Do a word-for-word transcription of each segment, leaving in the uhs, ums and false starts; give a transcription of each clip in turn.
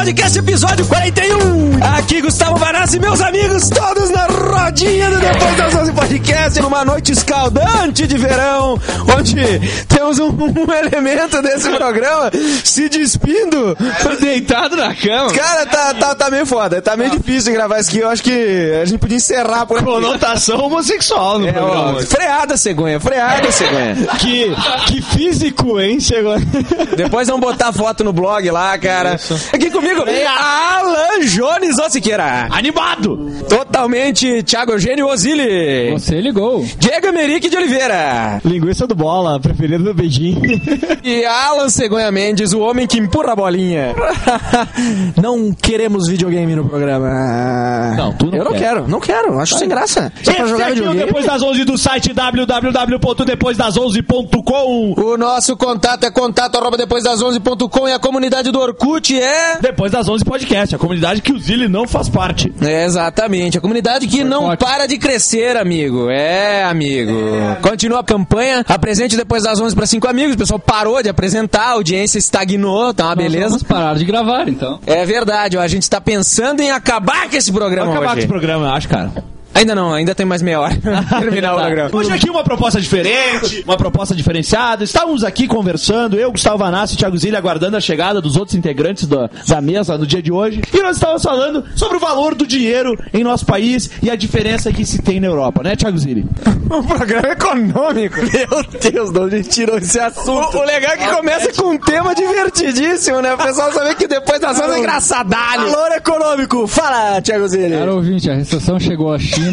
Podcast, episódio quarenta e um. Aqui Gustavo Vanassi e meus amigos, todos na rodinha do Depois das onze Podcast, numa noite escaldante de verão, onde temos um, um elemento desse programa se despindo, deitado na cama. Cara, tá, tá, tá meio foda, tá meio difícil gravar isso aqui. Eu acho que a gente podia encerrar por aqui. Conotação homossexual no é, programa. Ó, freada, cegonha, freada, cegonha. Que, que físico, hein, cegonha? Depois vamos botar foto no blog lá, cara. Isso. Aqui comigo, Alan Jones Ossiqueira. Animado! Totalmente Thiago Eugênio Ozili. Você ligou. Diego Emerick de Oliveira. Linguiça do bola, preferido do beijinho. E Alan Cegonha Mendes, o homem que empurra a bolinha. Não queremos videogame no programa. Não, tu não Eu não quer. quero, não quero. Acho sem graça. Só pra jogar videogame. Depois das onze do site w w w ponto depois das onze ponto com. O nosso contato é contato arroba depois das onze ponto com e a comunidade do Orkut é... Depois das onze Podcast, a comunidade que o Zili não faz parte. É, exatamente, a comunidade que não para de crescer, amigo. É, amigo. Continua a campanha, apresente Depois das onze para cinco amigos. O pessoal parou de apresentar, a audiência estagnou, tá uma beleza. Vamos parar de gravar, então. É verdade, ó, a gente tá pensando em acabar com esse programa Vamos acabar hoje. com esse programa, eu acho, cara. Ainda não, ainda tem mais meia hora pra terminar o programa. Hoje aqui uma proposta diferente, uma proposta diferenciada. Estávamos aqui conversando, eu, Gustavo Vanassi e Thiago Zilli, aguardando a chegada dos outros integrantes da, da mesa no dia de hoje. E nós estávamos falando sobre o valor do dinheiro em nosso país e a diferença que se tem na Europa, né, Thiago Zilli? Um programa econômico. Meu Deus, de onde tirou esse assunto? O, o legal é que começa com um tema divertidíssimo, né? O pessoal sabe que depois das ações é engraçadalho. Valor econômico. Fala, Thiago Zilli. Cara, ouvinte, a recessão chegou à China.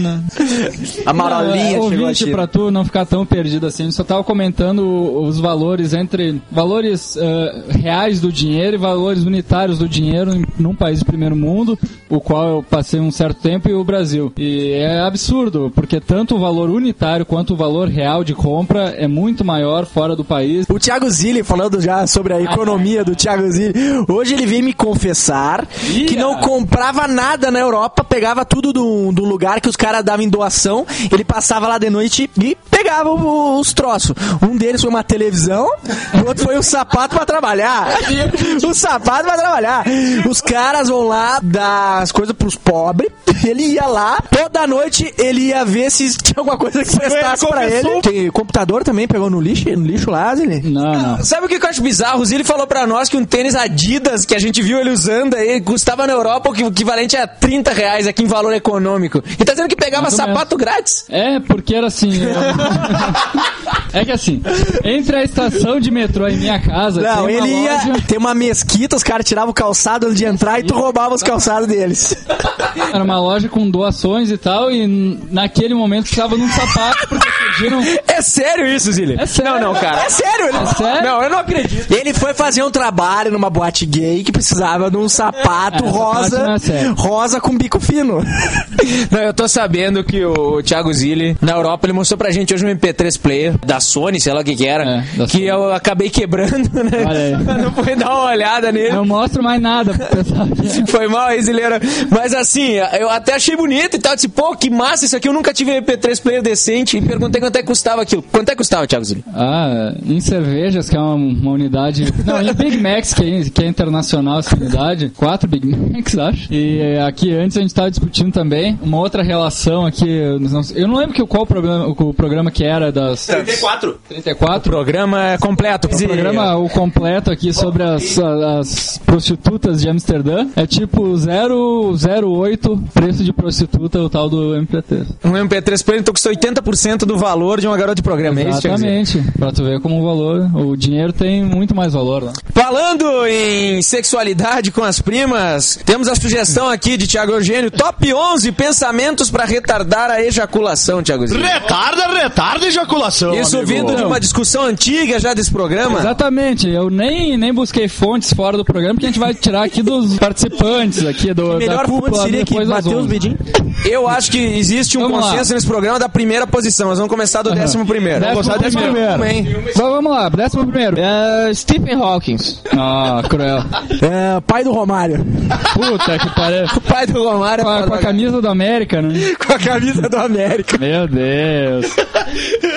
A marolinha é, chegou ouvinte, pra tu não ficar tão perdido assim, a gente só tava comentando os valores entre valores uh, reais do dinheiro e valores unitários do dinheiro em, num país do primeiro mundo, o qual eu passei um certo tempo, e o Brasil. E é absurdo, porque tanto o valor unitário quanto o valor real de compra é muito maior fora do país. O Thiago Zilli, falando já sobre a economia do Thiago Zilli, hoje ele veio me confessar Ia. que não comprava nada na Europa, pegava tudo do, do lugar que os caras davam em doação, ele passava lá de noite e pegava os troços. Um deles foi uma televisão, o outro foi um sapato pra trabalhar. O sapato pra trabalhar. Os caras vão lá dar as coisas pros pobres, ele ia lá, toda noite ele ia ver se tinha alguma coisa que prestasse pra ele. Tem computador também, pegou no lixo, no lixo lá, Zilli? Não, não. Sabe o que eu acho bizarro? O Zilli falou pra nós que um tênis Adidas, que a gente viu ele usando aí, custava na Europa o equivalente a trinta reais aqui em valor econômico. E tá dizendo que pegava Muito sapato mesmo. grátis? É, porque era assim... eu- É que assim, entre a estação de metrô e minha casa, Não, tem uma ele ia loja... ter uma mesquita, os caras tiravam o calçado antes de entrar e tu roubava os calçados deles. Era uma loja com doações e tal, e n- naquele momento precisava de um sapato, porque surgiram... É sério isso, Zilli? É sério. Não, não, cara. É sério, ele... É sério? Não, eu não acredito. Ele foi fazer um trabalho numa boate gay que precisava de um sapato É, essa parte rosa, não é sério. rosa com bico fino. Não, eu tô sabendo que o Thiago Zilli, na Europa, ele mostrou pra gente hoje um M P três player da Sony, sei lá o que que era, É, da que Sony. eu acabei quebrando, né? Olha aí. Não fui dar uma olhada nele. Não mostro mais nada pro pessoal. Foi mal aí, Zileira. Mas assim, eu até achei bonito e tal. Disse, pô, que massa isso aqui. Eu nunca tive M P três player decente. E perguntei quanto é que custava aquilo. Quanto é que custava, Thiago Zilli? Ah, em cervejas, que é uma, uma unidade... Não, em Big Macs, que é, que é internacional essa unidade. Quatro Big Macs, acho. E é, aqui antes a gente tava discutindo também uma outra relação aqui... Eu não, eu não lembro que, qual o programa, o programa que era das... trinta e quatro. trinta e quatro? Programa completo. O programa, o completo aqui sobre as, as prostitutas de Amsterdã é tipo zero vírgula oito preço de prostituta, o tal do M P três. Um M P três player então custou oitenta por cento do valor de uma garota de programa. É isso, Thiago Zilli? Exatamente, pra tu ver como o valor, o dinheiro tem muito mais valor lá. Falando em sexualidade com as primas, temos a sugestão aqui de Thiago Eugênio, top onze pensamentos pra retardar a ejaculação, Thiago Zilli. Retarda, retarda ejaculação, Isso amigo. vindo de uma discussão antiga já desse programa. Exatamente, eu nem, nem busquei fontes fora do programa, porque a gente vai tirar aqui dos participantes aqui do, Melhor da fonte cúpula seria que depois das bateu os onze. bedinhos. Eu acho que existe um Vamos consenso lá. nesse programa da primeira posição. Nós vamos começar do Aham. décimo primeiro. Décimo Vamos começar do décimo primeiro. primeiro. Então vamos lá, décimo primeiro. Uh, Stephen Hawking. Ah, cruel. É, pai do Romário. Puta que pariu. O pai do Romário Com a, com a camisa do América, né? Com a camisa do América. Meu Deus.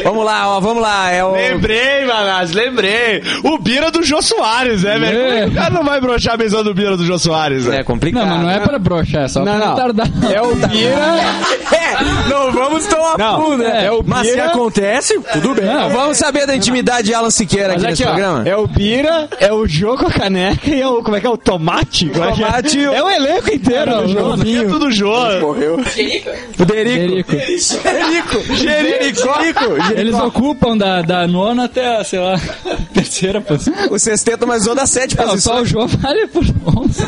Vamos lá, ó, vamos lá. É o... Lembrei, Manás, lembrei. O Bira do Jô Soares, né, velho? É. Como é que o cara não vai broxar a mesa do Bira do Jô Soares, né? É complicado. Não, mas não é pra broxar, é só Não, pra não. retardar. É o Bira. É, não vamos tão a Não, fundo, né? é o Mas se Bira. acontece, tudo bem. Não, Vamos saber da intimidade de Alan Siqueira Mas aqui nesse aqui, ó, programa. é o Bira, é o Jô com a caneca e é o, como é que é, o Tomate? Como é que é? Tomate e o- É o elenco inteiro Não, do Jô. não. É tudo Jô. Morreu. Federico. Jerico. Jerico. Eles ocupam da, da nona até, sei lá, terceira posição. O sexteto mais ou da sete Não, só posições. o João vale por onze.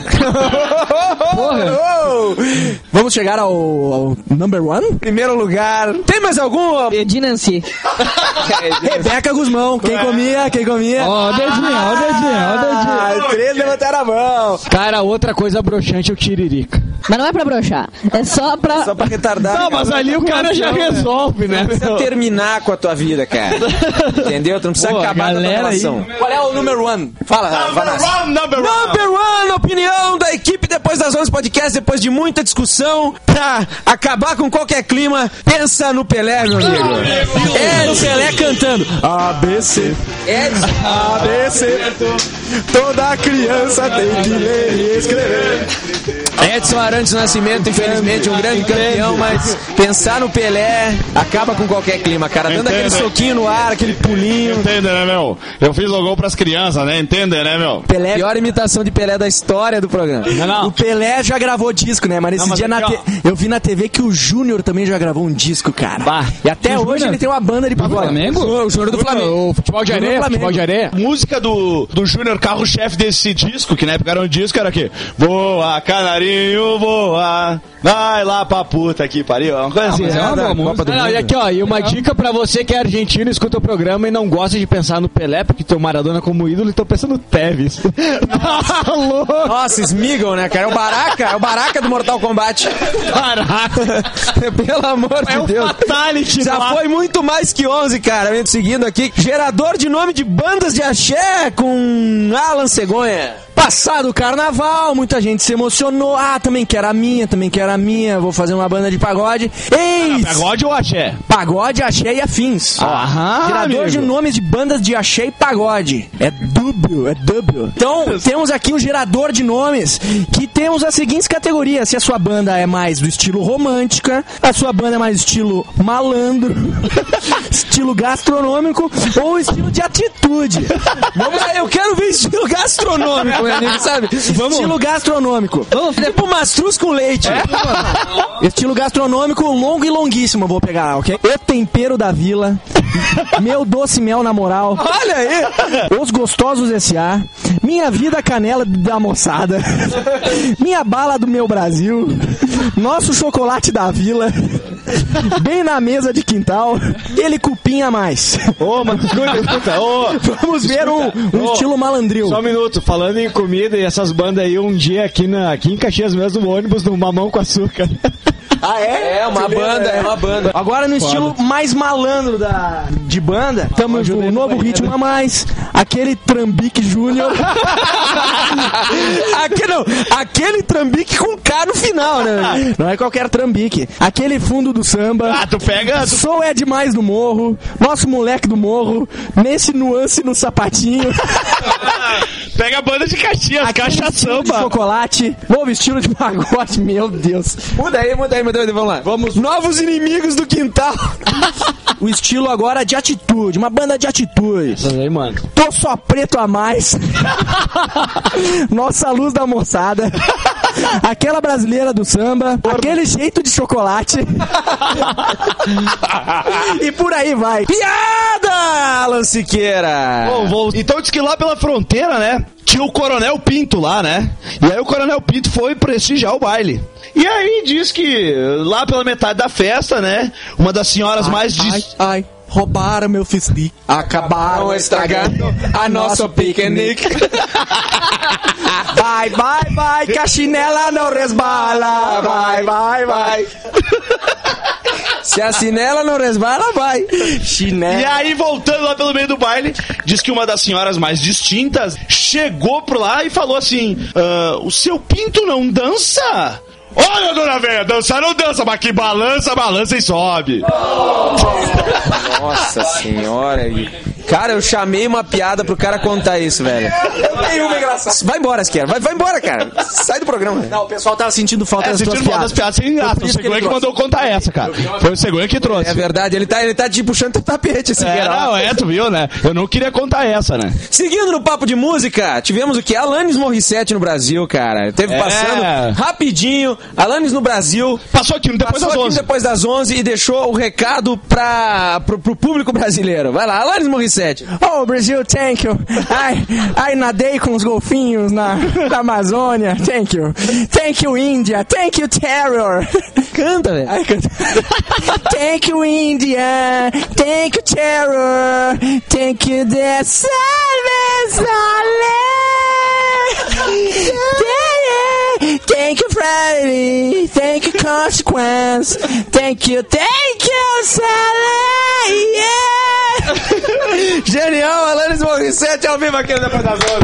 Porra. Oh! Vamos chegar ao, ao number one? Primeiro lugar. Tem mais algum? De Nancy. Rebeca Guzmão. Quem comia, quem comia. Ó o dedinho, ó o dedinho, ó o dedinho. Ah, três levantaram a mão. Cara, outra coisa broxante é o tiririca. Mas não é pra broxar. É só pra... Só pra retardar. Não, mas ali o cara já resolve, né? Não precisa terminar com a tua vida, cara. Entendeu? Tu não precisa Pô, acabar com a tua galera aí. relação. Qual é o number one? Fala, Vanassi. One, number one. Number one, opinião da equipe depois das onze podcast, depois de muita discussão, pra acabar com qualquer clima, pensa no Pelé, meu amigo. É o Pelé cantando. A B C. A B C. Toda criança tem que ler e escrever. Edson Arantes Nascimento, infelizmente, um grande campeão, mas pensar no Pelé acaba com qualquer clima, cara. Dando aquele Entende. soquinho no ar, aquele pulinho. Entende, né, meu? Eu fiz o gol pras crianças, né? Entende, né, meu? Pelé, pior imitação de Pelé da história do programa. Não, não. O Pelé já gravou disco, né? Mas nesse Não, mas dia na aqui, te... eu vi na T V que o Júnior também já gravou um disco, cara. Bah. E até O hoje Júnior? ele tem uma banda de pagode. Flamengo? O Júnior do Flamengo. O futebol de Júnior areia, do Flamengo. futebol de areia. Música do, do Júnior, carro-chefe desse disco, que na época era um disco, era o quê? Voa, canarinho, voa, vai lá pra puta que pariu. Uma coisa assim. mas é uma né? boa Copa música. do Não, Mundo. e aqui, ó, e uma dica pra você que é argentino, escuta o programa e não gosta de pensar no Pelé, porque tem o Maradona como ídolo, e tô pensando no Tevez. Tá louco. Nossa, Smeagol, né, cara? É o Baraka, é o Baraka do Mortal Kombat. Caraca. Pelo amor É de o Deus. Fatality Já lá. foi muito mais que onze, cara. Vem seguindo aqui. Gerador de nome de bandas de axé com Alan Cegonha. Passado o carnaval, muita gente se emocionou. Ah, também quero a minha, também quero a minha. Vou fazer uma banda de pagode. Eis! Pagode ou axé? Pagode, axé e afins. Aham, Gerador amigo. de nomes de bandas de axé e pagode. É dúbio, é dúbio. Então, temos aqui um gerador de nomes que temos as seguintes categorias. Se a sua banda é mais do estilo romântica, a sua banda é mais estilo malandro, estilo gastronômico ou estilo de atitude. Vamos lá, eu quero ver estilo gastronômico, meu amigo, sabe? Estilo gastronômico. Tipo mastruz com leite. Estilo gastronômico longo e longuíssimo, eu vou pegar, ok? O tempero da vila. Meu doce mel na moral. Olha aí! Os gostosos S A. Minha vida canela da moçada. Minha bala do meu Brasil. Nosso chocolate da vila. Bem na mesa de quintal. Ele cupim a mais. Ô, mas escuta, escuta. Ô, Vamos ver um, um Ô, estilo malandril. só um minuto, falando em comida e essas bandas aí, um dia aqui, na, aqui em Caxias mesmo, no ônibus do Mamão com Açúcar. Ah, é? É uma banda, é uma banda. Agora no estilo mais malandro da, de banda, estamos no novo ritmo a mais, aquele Trambique Júnior. aquele, não, aquele Trambique com K no final, né? Não é qualquer Trambique. Aquele fundo do samba. Ah, tu pega... Tu... Sou é demais do morro, nosso moleque do morro, nesse nuance no sapatinho. Pega a banda de Caxias, caixa Estilo de samba. chocolate, novo estilo de pagode, meu Deus. Muda aí, muda aí, muda aí, vamos lá. Vamos. Novos inimigos do quintal. O estilo agora de atitude, uma banda de atitude. Essas aí, mano. Tô só preto a mais. Nossa luz da moçada. Aquela brasileira do samba. Aquele jeito de chocolate. E por aí vai. Piada, Alan Siqueira. Bom, vou... Então diz que lá pela fronteira, né? Tinha o Coronel Pinto lá, né? E aí o Coronel Pinto foi prestigiar o baile. E aí diz que lá pela metade da festa, né? Uma das senhoras mais... Dis... Ai, ai, roubaram meu fisli. Acabaram estragando a nosso piquenique. Vai, vai, vai, que a chinela não resbala. Vai, vai, vai. Se a chinela não resbala, vai. Chinela. E aí, voltando lá pelo meio do baile, diz que uma das senhoras mais distintas chegou por lá e falou assim: ah, o seu pinto não dança? Olha, dona velha, dançar não dança, mas que balança, balança e sobe. Nossa senhora. Cara, eu chamei uma piada pro cara contar isso, velho. Nenhuma engraçada. Vai embora, Esquerda. Vai, vai embora, cara. Sai do programa. Não, o pessoal tava sentindo falta É, das sentindo tuas falta das piadas. piadas sem graça. Foi o isso que ele Cegonha que trouxe. mandou contar essa, cara. Foi o Cegonha que trouxe. É verdade, ele tá, ele tá te puxando teu tapete, esse É, cara. não, é, tu viu, né? Eu não queria contar essa, né? Seguindo no papo de música, tivemos o que? Alanis Morissette no Brasil, cara. Teve É. passando rapidinho. Alanis no Brasil. Passou aqui depois Passou das aqui onze. depois das onze e deixou o recado pra, pro, pro público brasileiro. Vai lá, Alanis Morissette. Oh, Brasil, thank you. Ai, ai, nadei com os golfinhos na, na Amazônia. Thank you. Thank you, India. Thank you, terror. Canta, velho. Ai, canta. Thank you, India. Thank you, terror. Thank you, the service. Thank you, Friday. Thank you, consequence. Thank you, thank you, Sally. Yeah. Genial, Alanis Morissette ao vivo aqui no Depois das onze.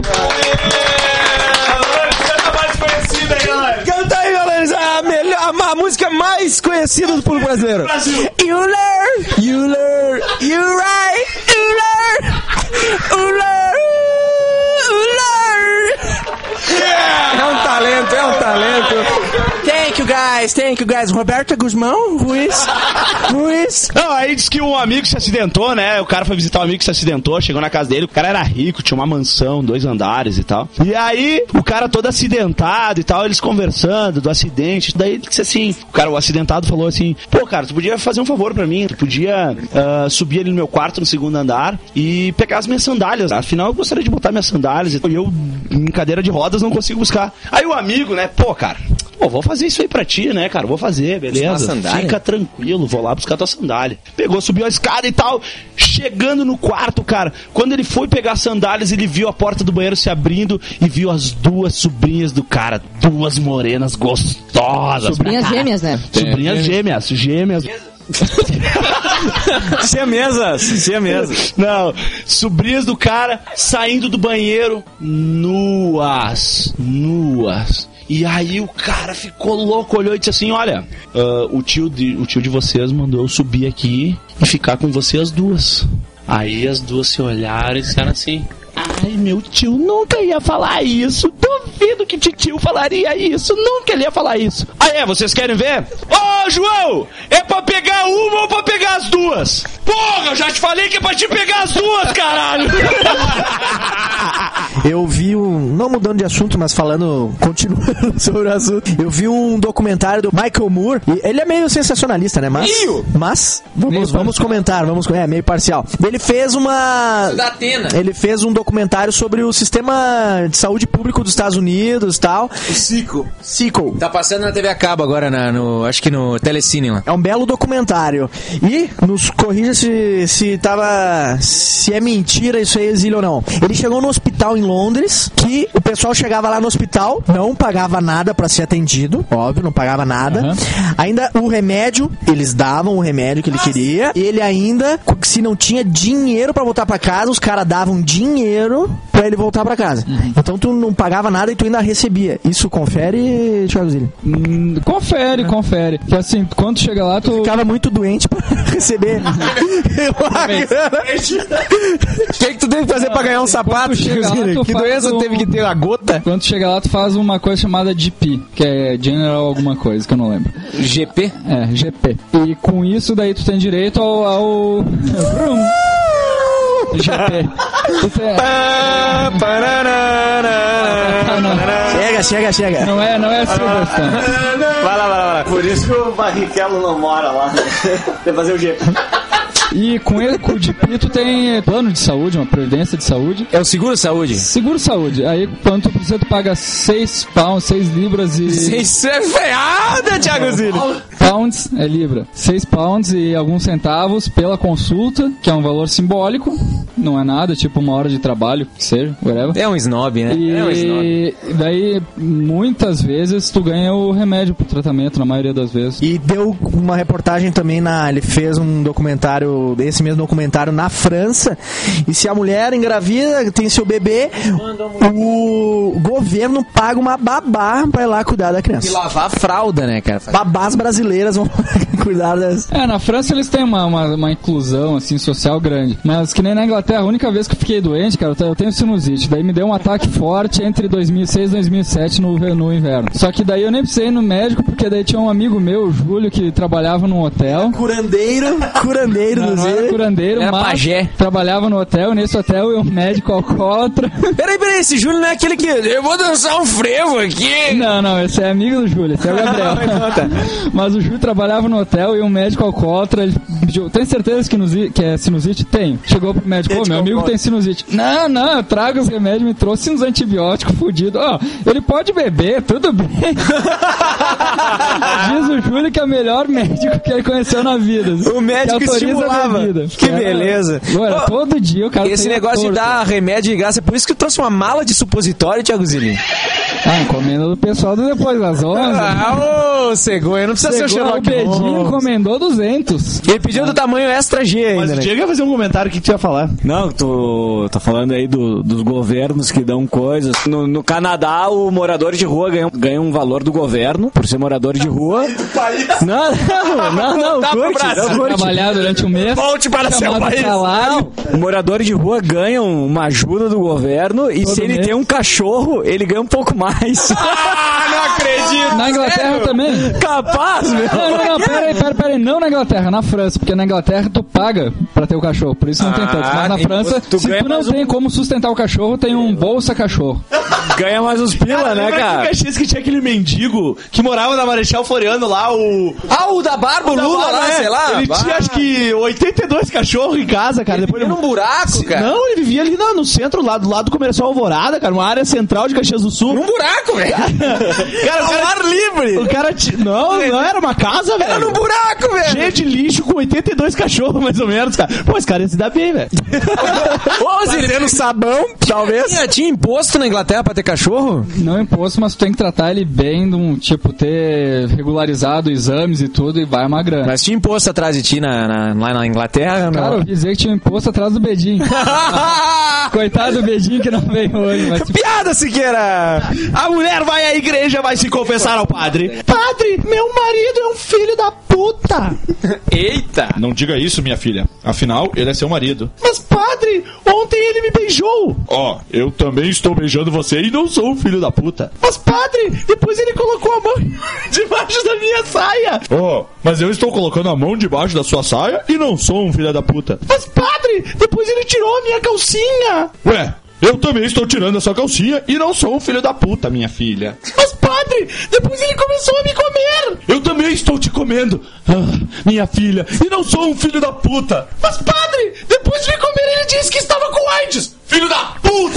Canta aí, Alanis, a, melhor, a, a música mais conhecida do público brasileiro. You learn, you learn, you write, you learn, you learn, you learn. É um talento, é um talento. Thank you guys, thank you guys. Roberta Guzmão, Ruiz, Ruiz. Não, aí diz que um amigo se acidentou, né? O cara foi visitar um amigo que se acidentou, chegou na casa dele, o cara era rico, tinha uma mansão, dois andares e tal. E aí, o cara todo acidentado e tal, eles conversando do acidente. Daí ele disse assim, o cara, o acidentado falou assim, pô, cara, tu podia fazer um favor pra mim, tu podia uh, subir ali no meu quarto, no segundo andar, e pegar as minhas sandálias. Afinal, eu gostaria de botar minhas sandálias e eu, em cadeira de rodas, não consigo buscar. Aí o amigo, né, pô, cara, pô, vou fazer isso aí pra ti, né, cara? Vou fazer, beleza? Fica tranquilo, vou lá buscar tua sandália. Pegou, subiu a escada e tal. Chegando no quarto, cara, quando ele foi pegar as sandálias, ele viu a porta do banheiro se abrindo e viu as duas sobrinhas do cara, duas morenas gostosas. Sobrinhas gêmeas, né? Sobrinhas gêmeas, gêmeas. Siamesas, siamesas. Não, sobrinhas do cara saindo do banheiro nuas, nuas. E aí o cara ficou louco, olhou e disse assim, olha, uh, o, tio de, o tio de vocês mandou eu subir aqui e ficar com vocês duas. Aí as duas se olharam e disseram assim, ai, meu tio nunca ia falar isso, duvido que tio falaria isso, nunca ele ia falar isso. Ah é, vocês querem ver? Ô, João, é pra pegar uma ou pra pegar as duas? Porra, eu já te falei que é pra te pegar as duas, caralho! Eu vi um, não mudando de assunto, mas falando, continuando sobre o assunto, eu vi um documentário do Michael Moore, e ele é meio sensacionalista, né, mas, mas vamos, vamos comentar, vamos, é, meio parcial. Ele fez uma, Da Atena. ele fez um documentário sobre o sistema de saúde público dos Estados Unidos e tal. O Cico. Cico. Tá passando na T V a cabo agora, na, no, acho que no Telecine lá. É um belo documentário. E nos corrija se, se tava. Se é mentira isso aí, exílio ou não. Ele chegou no hospital em Londres, que o pessoal chegava lá no hospital, não pagava nada pra ser atendido, óbvio, não pagava nada. Uhum. Ainda o remédio, eles davam o remédio que ele queria. Ele ainda, se não tinha dinheiro pra voltar pra casa, os caras davam dinheiro pra ele voltar pra casa. Uhum. Então tu não pagava nada e tu ainda recebia. Isso confere, Thiago Zilli? Hum, confere, confere. Que assim, quando chega lá, tu. Ficava muito doente pra receber uma grana. O que, que tu teve que fazer pra ganhar um sapato? chega lá, tu Que faz doença um- teve que ter? A gota? Quando tu chega lá, tu faz uma coisa chamada G P, que é General alguma coisa, que eu não lembro. G P? É, G P. E com isso, daí tu tem direito ao. ao... Vrum. G P. Tu tem... Ah, não. Chega, chega, chega. Não é, não é Silverstone. Vai lá, vai lá, vai lá. Por isso que o Barrichello não mora lá. Tem que fazer o G. E com ele, com o G P, tu tem plano de saúde, uma previdência de saúde. É o Seguro Saúde? Seguro saúde. Aí quando tu precisa, tu paga seis pounds, seis libras e. Isso é freada, Thiago Zilli. Pounds é libra. seis pounds e alguns centavos pela consulta, que é um valor simbólico. Não é nada, tipo uma hora de trabalho, que seja, whatever. É um snob, né? E É um snob. daí, muitas vezes, tu ganha o remédio pro tratamento, na maioria das vezes. E deu uma reportagem também na. Ele fez um documentário do, desse mesmo documentário na França. E se a mulher engravida, tem seu bebê, o governo paga uma babá pra ir lá cuidar da criança. E lavar a fralda, né, cara? Babás brasileiras vão cuidar das... É, na França eles têm uma, uma, uma inclusão, assim, social grande. Mas que nem na Inglaterra, a única vez que eu fiquei doente, cara, eu tenho sinusite. Daí me deu um ataque forte entre dois mil e seis e dois mil e sete no, no inverno. Só que daí eu nem precisei ir no médico, porque daí tinha um amigo meu, o Júlio, que trabalhava num hotel. Curandeiro, curandeiro Não, do não era Zé. curandeiro, Era mas pajé. trabalhava no hotel, nesse hotel eu um médico alcoólatra. Peraí, peraí, esse Júlio não é aquele que... Eu vou dançar um frevo aqui. Não, não, esse é amigo do Júlio, esse é o Gabriel. Mas o Júlio trabalhava no hotel e um médico alcoólatra, ele pediu, tem certeza que, nusi, que é sinusite? Tem. Chegou pro médico, ô, meu amigo tem sinusite. Não, não, eu trago os remédios, me trouxe uns antibióticos fudidos. Ó, ele pode beber, tudo bem. Diz o Júlio que é o melhor médico que ele conheceu na vida. O médico que autoriza estimulava. a bebida. Que Era- beleza. Era, Ô, todo dia o cara Esse saía negócio de torto. dar remédio de graça, é por isso que eu trouxe uma mala de supositório, Thiago Zilli. Ah, encomenda do pessoal do Depois das onze. Ah, ô, cegonha, não precisa ser o Chegou o Sherlock Bedinho, Holmes. encomendou duzentos. Ele pediu do tamanho extra G Mas ainda, o né? Diego ia fazer um comentário, o que tu ia falar? Não, tô, tô falando aí do- dos governos que dão coisas. No, no Canadá, o morador de rua ganha, ganha um valor do governo por ser morador de rua. Não, não, não, não, Voltar pro curte, Brasil. não, curte. Trabalhar durante um mês. Volte para seu chamado país. salário. O morador de rua ganha uma ajuda do governo e Todo se ele mês. tem um cachorro, ele ganha um pouco mais. Ah, não acredito. Na Inglaterra também. Capaz, meu. Não, não, não, peraí, peraí, peraí, não na Inglaterra, na França, porque na Inglaterra tu paga pra ter o cachorro, por isso não tem tanto. Mas na tem- França, tu se ganha tu não mais tem como sustentar o cachorro, tem um bolsa cachorro. Ganha mais uns pila, né, Lembra cara? que o Caxias que tinha aquele mendigo que morava na Marechal Floriano lá, o... Ah, o da barba, o da Lula Barra, lá, é. sei lá. Ele tinha acho que oitenta e dois cachorros em casa, cara. Depois Ele num buraco, cara. Não, ele vivia ali no, no centro, lá do lado do Comercial Alvorada, cara, uma área central de Caxias do Sul. Num buraco, velho. Cara, o cara, ar livre. o cara ti- não, não era uma casa, velho. Era num buraco, velho. Cheio de lixo com oitenta e dois cachorros, mais ou menos, cara. Pô, esse cara ia se dar bem, velho. Ô, Zilli, sabão, talvez. Tinha, tinha imposto na Inglaterra pra ter cachorro? Não é imposto, mas tu tem que tratar ele bem, de um, tipo, ter regularizado exames e tudo, e vai uma grana. Mas tinha imposto atrás de ti na, na- lá na Inglaterra? Cara, eu Não. ouvi dizer que tinha um imposto atrás do Bedinho. Coitado do Bedinho que não veio hoje, mas Piada, Siqueira! A mulher vai à igreja, vai se confessar ao padre. Padre, meu marido é um filho da puta. Eita! Não diga isso, minha filha. Afinal, ele é seu marido. Mas padre, ontem ele me beijou. Ó, eu também estou beijando você e não sou um filho da puta. Mas padre, depois ele colocou a mão debaixo da minha saia. Ó, mas eu estou colocando a mão debaixo da sua saia e não sou um filho da puta. Mas padre, depois ele tirou a minha calcinha. Ué, eu também estou tirando a sua calcinha e não sou um filho da puta, minha filha. Mas padre, depois ele começou a me comer. Eu também estou te comendo, ah, minha filha, e não sou um filho da puta. Mas padre, depois de me comer ele disse que estava com AIDS. Filho da puta!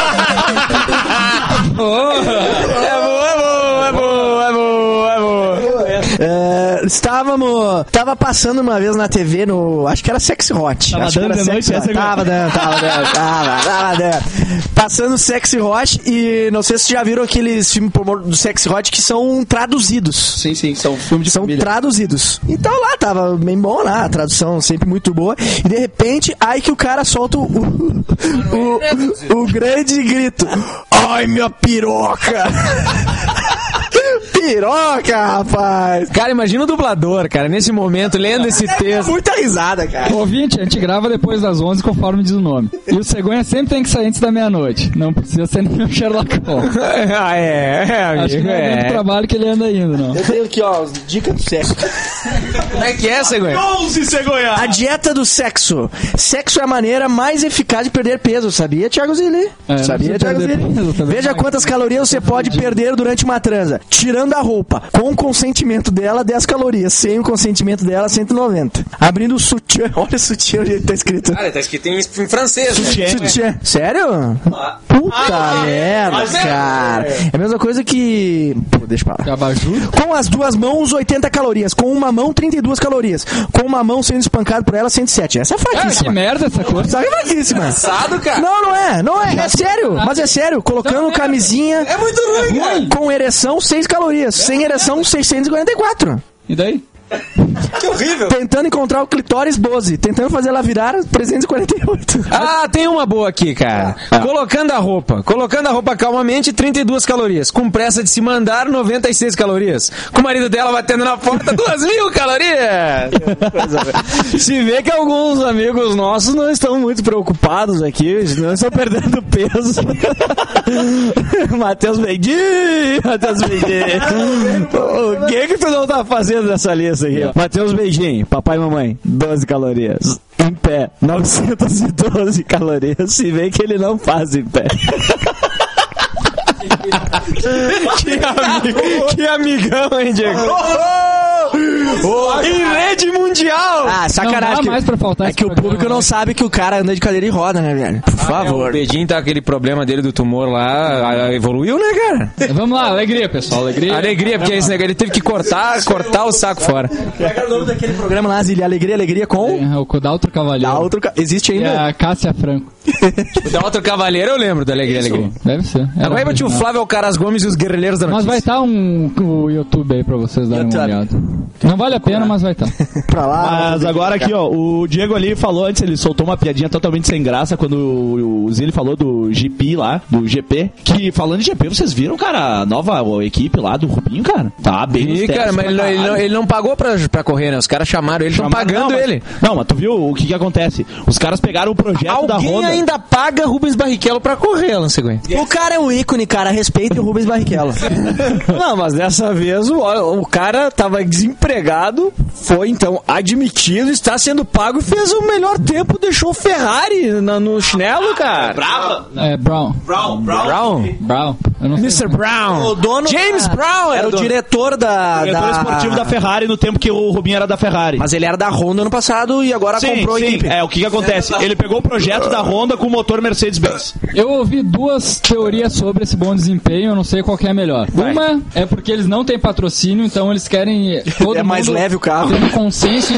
É bom, é bom, é bom, é bom, é bom. É, estávamos. Tava passando uma vez na T V no. Acho que era Sexy Hot. Tava acho que dando era de noite Sexy essa Hot. Tava dando, tava dando, tava, tava dando. Passando Sexy Hot e não sei se vocês já viram aqueles filmes pornô do Sexy Hot que são traduzidos. Sim, sim, são filmes de São família. traduzidos. Então lá tava bem bom lá, a tradução sempre muito boa. E de repente, aí que o cara solta o, o, o, o grande grito: ai, minha piroca! Piroca, rapaz! Cara, imagina o dublador, cara, nesse momento, lendo esse texto. Muita risada, cara. ouvinte, a gente grava depois das onze, conforme diz o nome. E o cegonha sempre tem que sair antes da meia-noite. Não precisa ser nem o Sherlock Holmes. Ah, é, é, amigo, Acho que não é dentro do é. trabalho que ele anda indo, não. Eu tenho aqui, ó, dicas do sexo. Como é que é, Cegonha? onze, Cegonha! A dieta do sexo. Sexo é a maneira mais eficaz de perder peso, sabia, Thiago Zilli? É, não sabia, precisa Thiago perder Zilli? peso, também. Veja quantas calorias você pode perder durante uma transa. Tirando a roupa. Com o consentimento dela, dez calorias. Sem o consentimento dela, cento e noventa. Abrindo o sutiã. Olha o sutiã, o jeito que tá escrito. Cara, tá escrito em, em francês. Sutiã. Sutiã. Sério? Puta merda, cara. É a mesma coisa que... Pô, deixa pra lá. Abajur. Com as duas mãos, oitenta calorias. Com uma mão, trinta e duas calorias. Com uma mão sendo espancado por ela, cento e sete. Essa é Cara, que fraquíssima. merda essa coisa. Essa é fraquíssima. Assado, cara. Não, não é. Não é. É sério. Mas é sério. Colocando camisinha. É muito ruim, cara. Com ereção, seis calorias. Sem ereção, seiscentos e quarenta e quatro. E daí? Que horrível. Tentando encontrar o clitóris Bose. Tentando fazer ela virar trezentos e quarenta e oito. Ah, tem uma boa aqui, cara. Colocando a roupa. Colocando a roupa calmamente, trinta e duas calorias. Com pressa de se mandar, noventa e seis calorias. Com o marido dela batendo na porta, duas mil calorias. Se vê que alguns amigos nossos não estão muito preocupados aqui, não estão perdendo peso. Matheus Beijinho, Matheus Beijinho. O que que tu não tá fazendo nessa lista aqui? Matheus Beijinho, papai e mamãe, doze calorias. Em pé, novecentas e doze calorias. Se vê que ele não faz em pé. que, ami... que amigão, hein, Diego? Oh, em rede mundial! Ah, sacanagem. Não dá mais pra faltar É esse que o programa, público não né? sabe que o cara anda de cadeira e roda, né, velho? Por Ah, é, favor. o Bedinho tá com aquele problema dele do tumor lá, a- evoluiu, né, cara? Vamos lá, alegria, pessoal, alegria. Alegria, porque é esse negócio, ele teve que cortar, cortar o saco fora. Pega o nome daquele programa lá, Zilha. Alegria, alegria com... É, o Codaltro Cavalheiro. Da outro... ca- Existe E ainda? a Cássia Franco. O da outro cavaleiro eu lembro da Alegria, Alegria. Deve ser. Era Agora vai o tio original. Flávio Alcaraz Gomes e os Guerrilheiros da Mas Notícia. vai estar um, o YouTube aí pra vocês darem uma YouTube. olhada. Não vale a pena, mas vai estar. Pra lá. Mas agora aqui, ó, o Diego ali falou antes, ele soltou uma piadinha totalmente sem graça quando o, o Zilli falou do G P lá, do G P. Que falando de G P, vocês viram, cara, a nova equipe lá do Rubinho, cara? Tá bem nos Ih, testes cara, mas pra ele não, ele, não, caralho. ele não pagou pra, pra correr, né? Os caras chamaram ele, estão Chamaram- pagando não, mas- ele. Não, mas tu viu o que que acontece? Os caras pegaram o projeto da Alguém Honda. ainda paga Rubens Barrichello pra correr, Lanceguinha. O cara é um ícone, cara. Respeite o Rubens Barrichello. Não, mas dessa vez o, o cara tava desempregado, foi então admitido, está sendo pago e fez o melhor tempo, deixou o Ferrari na- no chinelo, cara. Brava? É, Brown. Brown, Brown. Brown? Brown. Eu não sei. mister Brown. O dono James da- Brown era o dono. diretor da... Diretor da... esportivo da Ferrari no tempo que o Rubinho era da Ferrari. Mas ele era da Honda ano passado e agora sim, comprou a sim. equipe. É, o que que acontece? Ele pegou o projeto da Honda com motor Mercedes-Benz. Eu ouvi duas teorias sobre esse bom desempenho, eu não sei qual que é a melhor. Vai. Uma é porque eles não têm patrocínio, então eles querem todo É mais mundo leve o carro. Teve um consenso.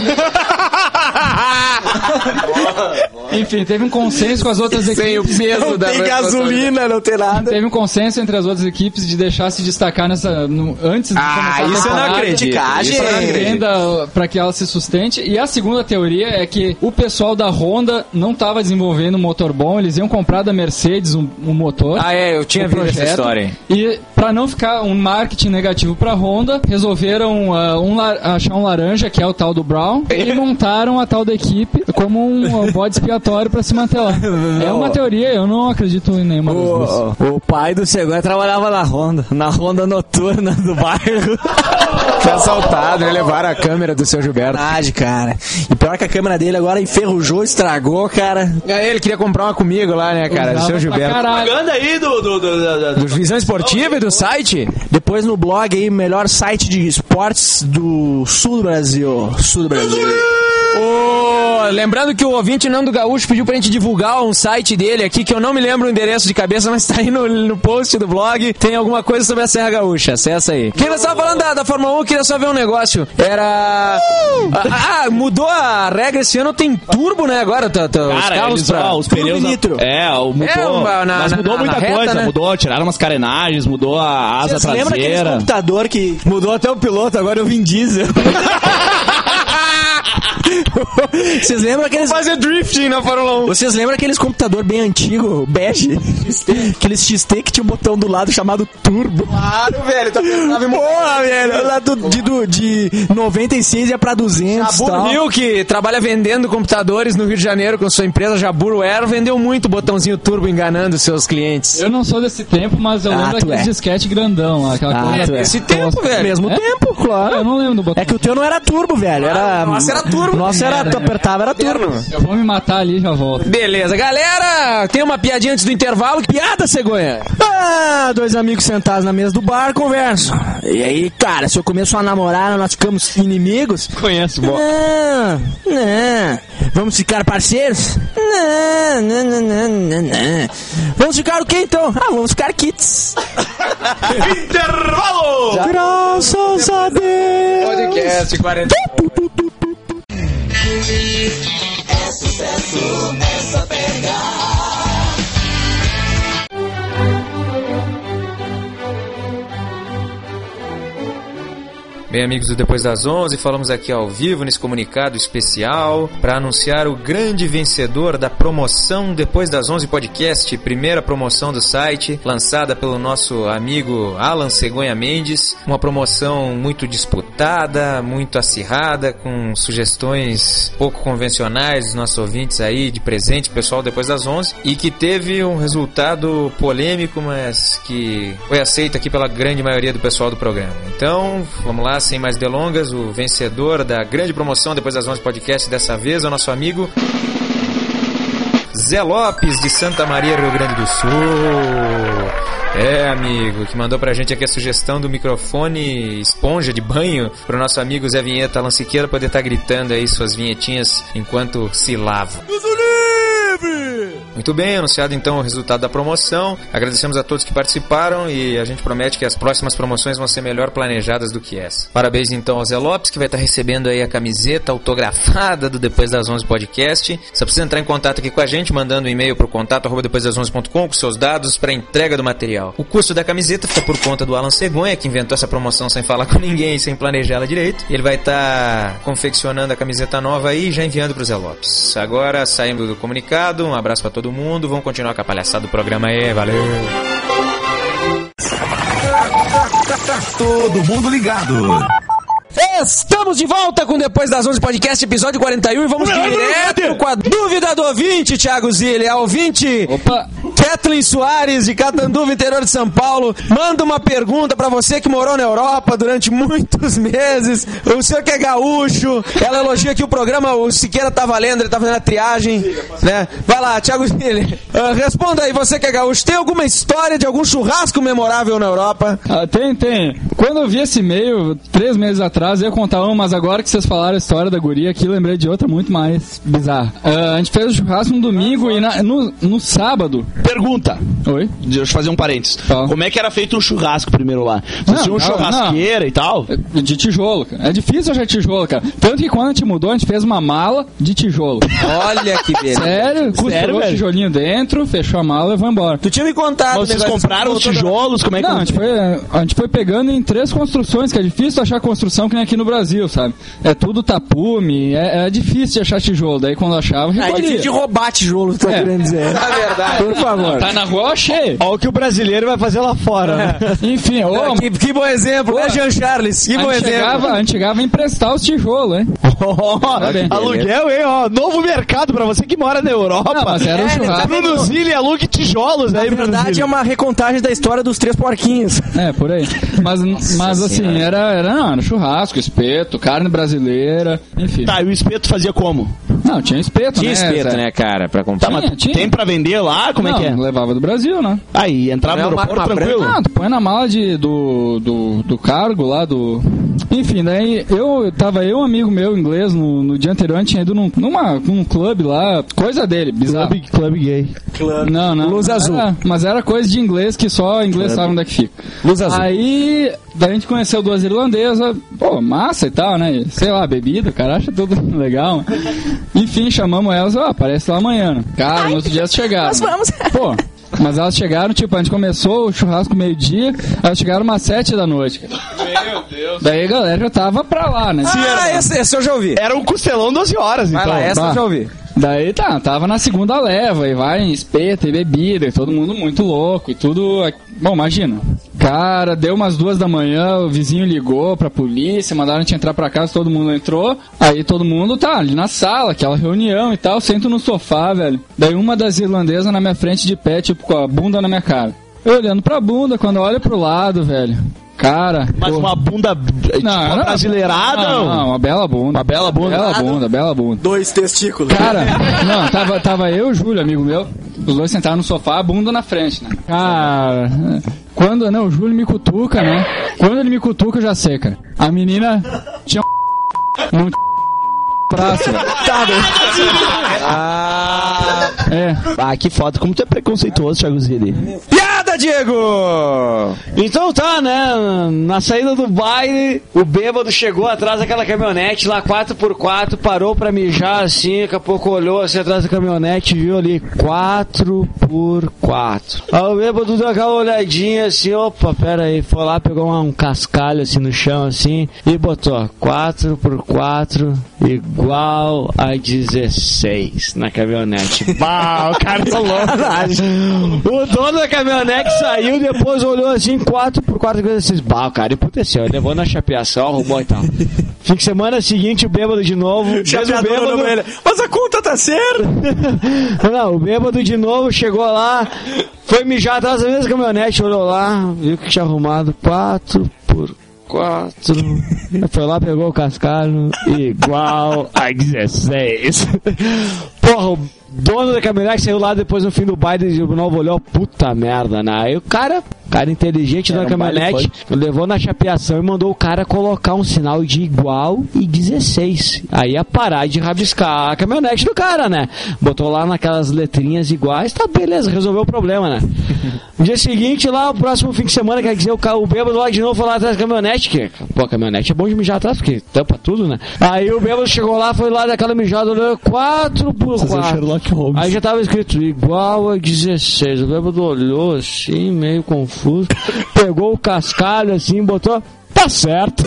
Enfim, teve um consenso com as outras Sem o equipes. peso da Tem gasolina, não tem nada. Teve um consenso entre as outras equipes de deixar se destacar nessa no- antes de Ah, começar a isso eu não temporada. acredito. Indicagem. Isso eu não acredito. Venda para que ela se sustente. E a segunda teoria é que o pessoal da Honda não estava desenvolvendo um motor bom, eles iam comprar da Mercedes um, um motor. Ah, é, eu tinha o visto essa projeto. história. E para não ficar um marketing negativo para Honda, resolveram ah, um la- achar um laranja, que é o tal do Brown, e montaram a tal da equipe como um, um bode expiatório para se manter lá. É uma teoria, eu não acredito em nenhuma das duas. O, o pai do Cegonha trabalhava na Honda, na Honda noturna do bairro. Foi assaltado, né? Levaram a câmera do seu Gilberto. Verdade, cara. E pior que a câmera dele agora enferrujou, estragou, cara. É, ele queria comprar uma comigo lá, né, cara? Do Usava seu pra Gilberto. caralho. Propaganda aí do... do, do, do, Do Visão Esportiva e do site? Depois no blog aí, melhor site de esportes do sul do Brasil. Sul do Brasil. Ô, lembrando que o ouvinte Nando Gaúcho pediu pra gente divulgar um site dele aqui, que eu não me lembro o endereço de cabeça, mas tá aí no, no post do blog. Tem alguma coisa sobre a Serra Gaúcha, acessa aí. Quem nós tava falando da, da Fórmula um, eu queria só ver um negócio. Era... Ah, mudou a regra, esse ano tem turbo, né, agora? Tá, tá, os Cara, carros eles, pra... ó, os pneus... nitro. É, o- mudou. É, uma- na- mas na- mudou na- muita na reta, coisa. né? Mudou, tiraram umas carenagens, mudou a asa Vocês lembram aqueles traseira. computador que... Mudou até o piloto, agora é o Vin Diesel. Vocês lembram aqueles... Fazer drifting na Fórmula um. Vocês lembram aqueles computador bem antigo, bege? Aqueles X T que tinha um botão do lado chamado turbo. Claro, velho, tá pensando em Porra, velho, lá do, de, do- de noventa e seis ia pra duzentos e tal. Jabur Hill, que trabalha vendendo computadores no Rio de Janeiro com sua empresa Jaburware, vendeu muito botãozinho turbo enganando seus clientes. Eu não sou desse tempo, mas eu Ah, lembro tu daquele é. disquete grandão lá, aquela Ah, coisa. tu é. Esse tempo, velho. Mesmo É? tempo, claro. Eu não lembro do botão. É que o teu não era turbo, velho. Era... o nosso era turbo. O nosso era, tu apertava, era turbo. Eu vou me matar ali e já volto. Beleza, galera, tem uma piadinha antes do intervalo. Piada, cegonha? Ah, dois amigos sentados na mesa do bar conversam. E aí, cara, se eu começo a namorar, nós ficamos inimigos? Conheço, bom. Não, não. Vamos ficar parceiros? Não, não, não, não, não, não. Vamos ficar o quê então? Ah, vamos ficar kits. Intervalo! Graças a Deus. Podcast quarenta. Bem, amigos do Depois das onze, falamos aqui ao vivo nesse comunicado especial para anunciar o grande vencedor da promoção Depois das onze Podcast, primeira promoção do site, lançada pelo nosso amigo Alan Cegonha Mendes. Uma promoção muito disputada, muito acirrada, com sugestões pouco convencionais dos nossos ouvintes aí, de presente pessoal Depois das onze, e que teve um resultado polêmico, mas que foi aceito aqui pela grande maioria do pessoal do programa. Então, vamos lá, sem mais delongas, o vencedor da grande promoção Depois das onze Podcast dessa vez é o nosso amigo Zé Lopes, de Santa Maria, Rio Grande do Sul. É, amigo, que mandou pra gente aqui a sugestão do microfone esponja de banho pro nosso amigo Zé Vinheta Alan Siqueira poder estar tá gritando aí suas vinhetinhas enquanto se lava. Muito bem, anunciado então o resultado da promoção. Agradecemos a todos que participaram e a gente promete que as próximas promoções vão ser melhor planejadas do que essa. Parabéns então ao Zé Lopes, que vai estar recebendo aí a camiseta autografada do Depois das onze Podcast. Você precisa entrar em contato aqui com a gente, mandando um e-mail pro contato arroba depois das onze ponto com com seus dados para entrega do material. O custo da camiseta fica por conta do Alan Cegonha, que inventou essa promoção sem falar com ninguém, sem planejá-la direito. Ele vai estar confeccionando a camiseta nova aí e já enviando pro Zé Lopes. Agora saímos do comunicado, um abraço para todo mundo, vamos continuar com a palhaçada do programa aí, valeu! Todo mundo ligado! Estamos de volta com Depois das onze Podcast, episódio quarenta e um, e vamos direto com a dúvida do ouvinte, Thiago Zilli. A ouvinte, Opa. Kathleen Soares, de Catanduva, interior de São Paulo, manda uma pergunta pra você que morou na Europa durante muitos meses. O senhor que é gaúcho, ela elogia que o programa, o Siqueira tá valendo, ele tá fazendo a triagem, né? Vai lá, Thiago Zilli, uh, responda aí, você que é gaúcho, tem alguma história de algum churrasco memorável na Europa? Ah, tem, tem. Quando eu vi esse e-mail, três meses atrás, eu ia contar uma, mas agora que vocês falaram a história da guria aqui, lembrei de outra muito mais bizarra. Uh, a gente fez o churrasco no domingo e na, no, no sábado... Pergunta. Oi? Deixa eu fazer um parênteses. Tá. Como é que era feito um churrasco primeiro lá? Vocês Não, tinham um não, churrasqueira não. e tal? De tijolo, cara. É difícil achar tijolo, cara. Tanto que quando a gente mudou, a gente fez uma mala de tijolo. Olha que beleza. Sério? Costurou o tijolinho dentro, fechou a mala e foi embora. Tu tinha me contado. Mas vocês compraram os tijolos? Como é que... Não, a gente, foi, a gente foi pegando em três construções, que é difícil achar construção que nem aqui no Brasil, sabe? É tudo tapume, é, é difícil de achar tijolo. Daí quando achava, É recolhia. difícil de roubar tijolo, tu tá É. querendo dizer. É verdade. Por favor. Tá na rua, achei. Olha o que o brasileiro vai fazer lá fora, né? Enfim, ô, Que, que bom exemplo, né, Jean Charles? Que a, bom gente exemplo. chegava, a gente chegava a emprestar os tijolos, hein? Tá bem. Aluguel, hein, ó. Novo mercado pra você que mora na Europa. Não, mas era um É, churrasco. Bruno Zilli, alugue tijolos aí, Na Bruno verdade, Zilli. é uma recontagem da história dos três porquinhos. É, por aí. Mas, mas assim, era, era, não, era churrasco, espeto, carne brasileira, enfim. Tá, e o espeto fazia como? Não, tinha espeto, Tinha né? espeto, Zé? né, cara, pra comprar. Tá, mas Tinha, tinha. tem pra vender lá? Como não, é que é? levava do Brasil, né? Aí, entrava Não é no uma aeroporto arma tranquilo? Ah, tu põe na mala de, do, do, do cargo lá, do... Enfim, daí eu tava eu e um amigo meu inglês no, no dia anterior, a gente tinha ido num, numa, num clube lá, coisa dele, bizarro. Clube, clube gay. Não, não. Luz azul. Era, mas era coisa de inglês que só inglês sabe onde é que fica. Luz azul. Aí, daí a gente conheceu duas irlandesas, pô, massa e tal, né? E, sei lá, bebida, o cara acha tudo legal. Né? Enfim, chamamos elas, ó, aparece lá amanhã. Né? Cara, no outro dia elas chegaram. Nós vamos. Pô, mas elas chegaram, tipo, a gente começou o churrasco meio-dia, elas chegaram umas sete da noite. Meu Deus. Daí a galera já tava pra lá, né? Ah, esse, esse eu já ouvi. Era um costelão doze horas, Vai então. lá, essa Bah. eu já ouvi. Daí tá, tava na segunda leva, e vai em espeto e bebida, e todo mundo muito louco, e tudo... Bom, imagina. Cara, deu umas duas da manhã, o vizinho ligou pra polícia, mandaram a gente entrar pra casa, todo mundo entrou, aí todo mundo tá ali na sala, aquela reunião e tal, sento no sofá, velho. Daí uma das irlandesas na minha frente de pé, tipo, com a bunda na minha cara. Eu olhando pra bunda, quando eu olho pro lado, velho... Cara... Mas pô, uma bunda tipo, uma não, brasileirada, não, não? não, uma bela bunda. Uma bela bunda. Bela bunda, bela bunda. Dois testículos. Cara, não, tava, tava eu e o Júlio, amigo meu, os dois sentaram no sofá, a bunda na frente, né? Cara, quando, né, o Júlio me cutuca, né? Quando ele me cutuca, eu já sei, cara. A menina tinha um... não praça. Ah, É. Ah, que foda. Como tu é preconceituoso, Thiago Zilli. piada, Diego! Então tá, né? Na saída do baile, o bêbado chegou atrás daquela caminhonete lá, quatro por quatro, parou pra mijar assim, daqui a pouco olhou assim atrás da caminhonete, viu ali, quatro por quatro. Aí o bêbado deu aquela olhadinha assim, opa, pera aí, foi lá, pegou um, um cascalho assim no chão assim, e botou quatro por quatro igual a dezesseis na caminhonete. Bah, o cara tá louco. O dono da caminhonete saiu, depois olhou assim, quatro por quatro igual a dezesseis. Bah, o cara emputeceu, levou na chapeação, arrumou e tal. Fim de semana seguinte, o bêbado de novo. Mesmo bêbado, ele. Mas a conta tá certa! não, o bêbado de novo chegou lá, foi mijar atrás da mesma caminhonete, olhou lá, viu que tinha arrumado quatro por quatro. Foi lá, pegou o cascalho, igual a dezesseis. Porra, o dono da caminhonete saiu lá depois no fim do baile e de novo olhou, puta merda, né? Aí o cara, cara inteligente da caminhonete, levou na chapeação e mandou o cara colocar um sinal de igual e dezesseis. Aí ia parar de rabiscar a caminhonete do cara, né? Botou lá naquelas letrinhas iguais, tá beleza, resolveu o problema, né? No dia seguinte, lá, o próximo fim de semana, quer dizer, o, cara, o bêbado lá de novo foi lá atrás da caminhonete, que, pô, a caminhonete é bom de mijar atrás, porque tampa tudo, né? Aí o bêbado chegou lá, foi lá daquela mijada, olhou quatro por quatro. Aí já tava escrito igual a dezesseis. O bêbado olhou assim, meio confuso, pegou o cascalho assim, botou. Tá certo.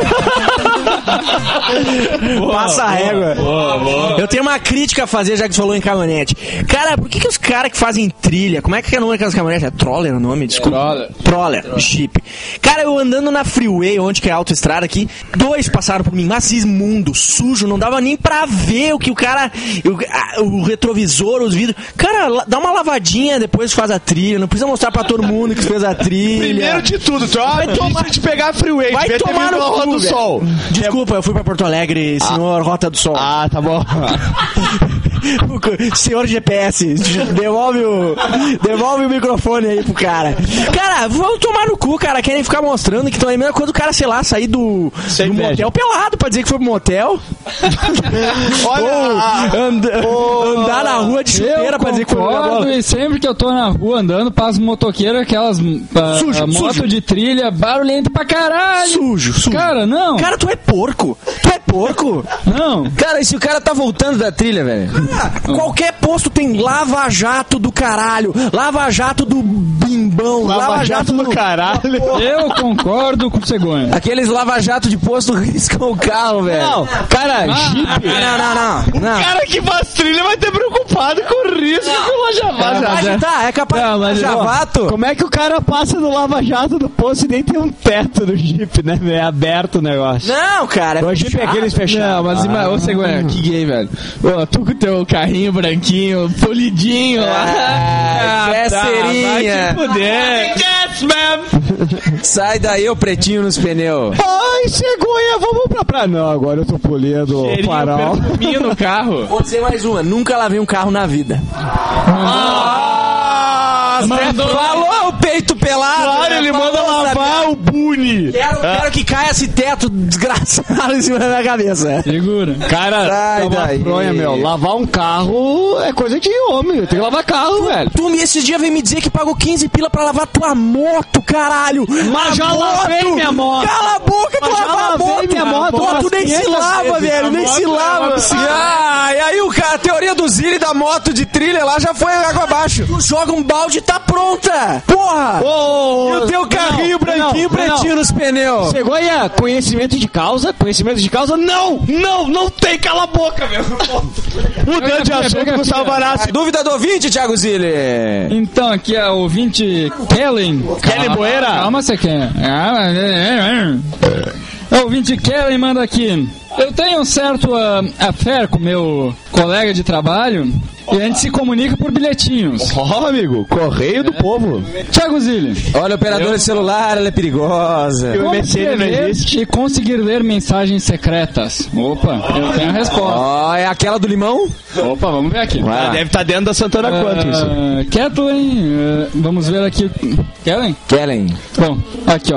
Passa a régua. Boa, boa. Eu tenho uma crítica a fazer, já que você falou em caminhonete. Cara, por que, que os caras que fazem trilha, como é que é o nome daquelas caminhonetes? É Troller o nome? Desculpa. Troller. Troller, Jeep. Cara, eu andando na freeway, onde que é a autoestrada aqui, dois passaram por mim, mas imundo, sujo, não dava nem pra ver o que o cara, o, a, o retrovisor, os vidros. Cara, dá uma lavadinha, depois faz a trilha, não precisa mostrar pra todo mundo que fez a trilha. Primeiro de tudo, tu é uma pista de pegar a freeway. Vai devia ter tomar vindo no na Rota cu, do velho. Sol. Desculpa, eu fui pra Porto Alegre, senhor Rota do Sol. Ah, tá bom. Senhor G P S, devolve o, devolve o microfone aí pro cara. Cara, vamos tomar no cu, cara. Querem ficar mostrando que estão aí mesmo quando o cara, sei lá, sair do, do motel pelado pra dizer que foi pro motel. Olha, Ou and, oh, andar na rua de chuteira Eu pra dizer que foi pro concordo, motel. e sempre que eu tô na rua andando, passo motoqueiro, aquelas uh, Sujo, moto sujo. de trilha, barulhento pra caralho. Sujo, sujo. Cara, não. Cara, tu é porco. Tu é porco. Não. Cara, e se o cara tá voltando da trilha, velho? Qualquer posto tem lava-jato do caralho, lava-jato do bimbão, lava-jato do do... caralho. Eu concordo com o Cegonha. Aqueles lava-jato de posto riscam o carro, velho. Não, cara, Ah, Jeep. Não, não, não. não. Cara que faz trilha vai ter preocupado com o risco do lava-jato. Capaz de tá, é capaz Não, de mas, lava-jato. Como é que o cara passa no lava-jato do poço e nem tem um teto no Jeep, né? É aberto o negócio. Não, cara. O Jeep é aqueles fechados. Não, mas ima- ô Cegonha, que gay, velho. Ô, tu com teu carrinho branquinho, polidinho lá. Ah, besteirinha. Vai te fuder. Sai daí, o pretinho nos pneus. Ai, cegonha, vamos pra praia. Não, agora eu tô polindo o farol. Perfuminho no carro. Vou dizer mais uma. Nunca lavei um carro na vida. Mandou. Falou o peito pelado. Claro, ele Falou, manda sabe? lavar o bune. Quero, quero que caia esse teto desgraçado em cima da minha cabeça. Segura. Cara, Sai é uma daí. fronha, meu. Lavar um carro é coisa de homem. Tem que lavar carro, velho. Tu me esses dias vem me dizer que pagou quinze pila pra lavar tua moto, caralho. Mas A já lavei minha moto. Cala a boca, tu Mas já lava a lavei moto. minha moto Pô, tu umas nem se quinhentas lava, vezes. velho. A Nem moto se é lava. uma- Ah, e aí o cara, a teoria do Zilli da moto de trilha lá já foi água abaixo. Tu joga um balde e tá pronta. Porra. Ô, E o teu carrinho branquinho, pretinho nos pneus. Cegonha, conhecimento de causa, conhecimento de causa, não, não, não tem, cala a boca, meu. Mudando de assunto, Gustavo Barassi. Dúvida do ouvinte, Thiago Zilli. Então, aqui é o ouvinte Kellen. Kellen Calma, Boeira. Calma, você quer. O ouvinte Kellen manda aqui. Eu tenho um certo uh, affair com meu colega de trabalho e a gente se comunica por bilhetinhos. Ó, amigo, correio do povo. Thiago Zilli. Olha, operadora de celular, ela é perigosa. O Como M S N não escrever existe. e conseguir ler mensagens secretas? Opa, eu tenho a resposta. Ó, é aquela do limão? Opa, vamos ver aqui. Ah, deve estar dentro da Santana Quanto isso. Uh, Kathleen, uh, vamos ver aqui. Kellen? Kellen. Bom, aqui ó. Pode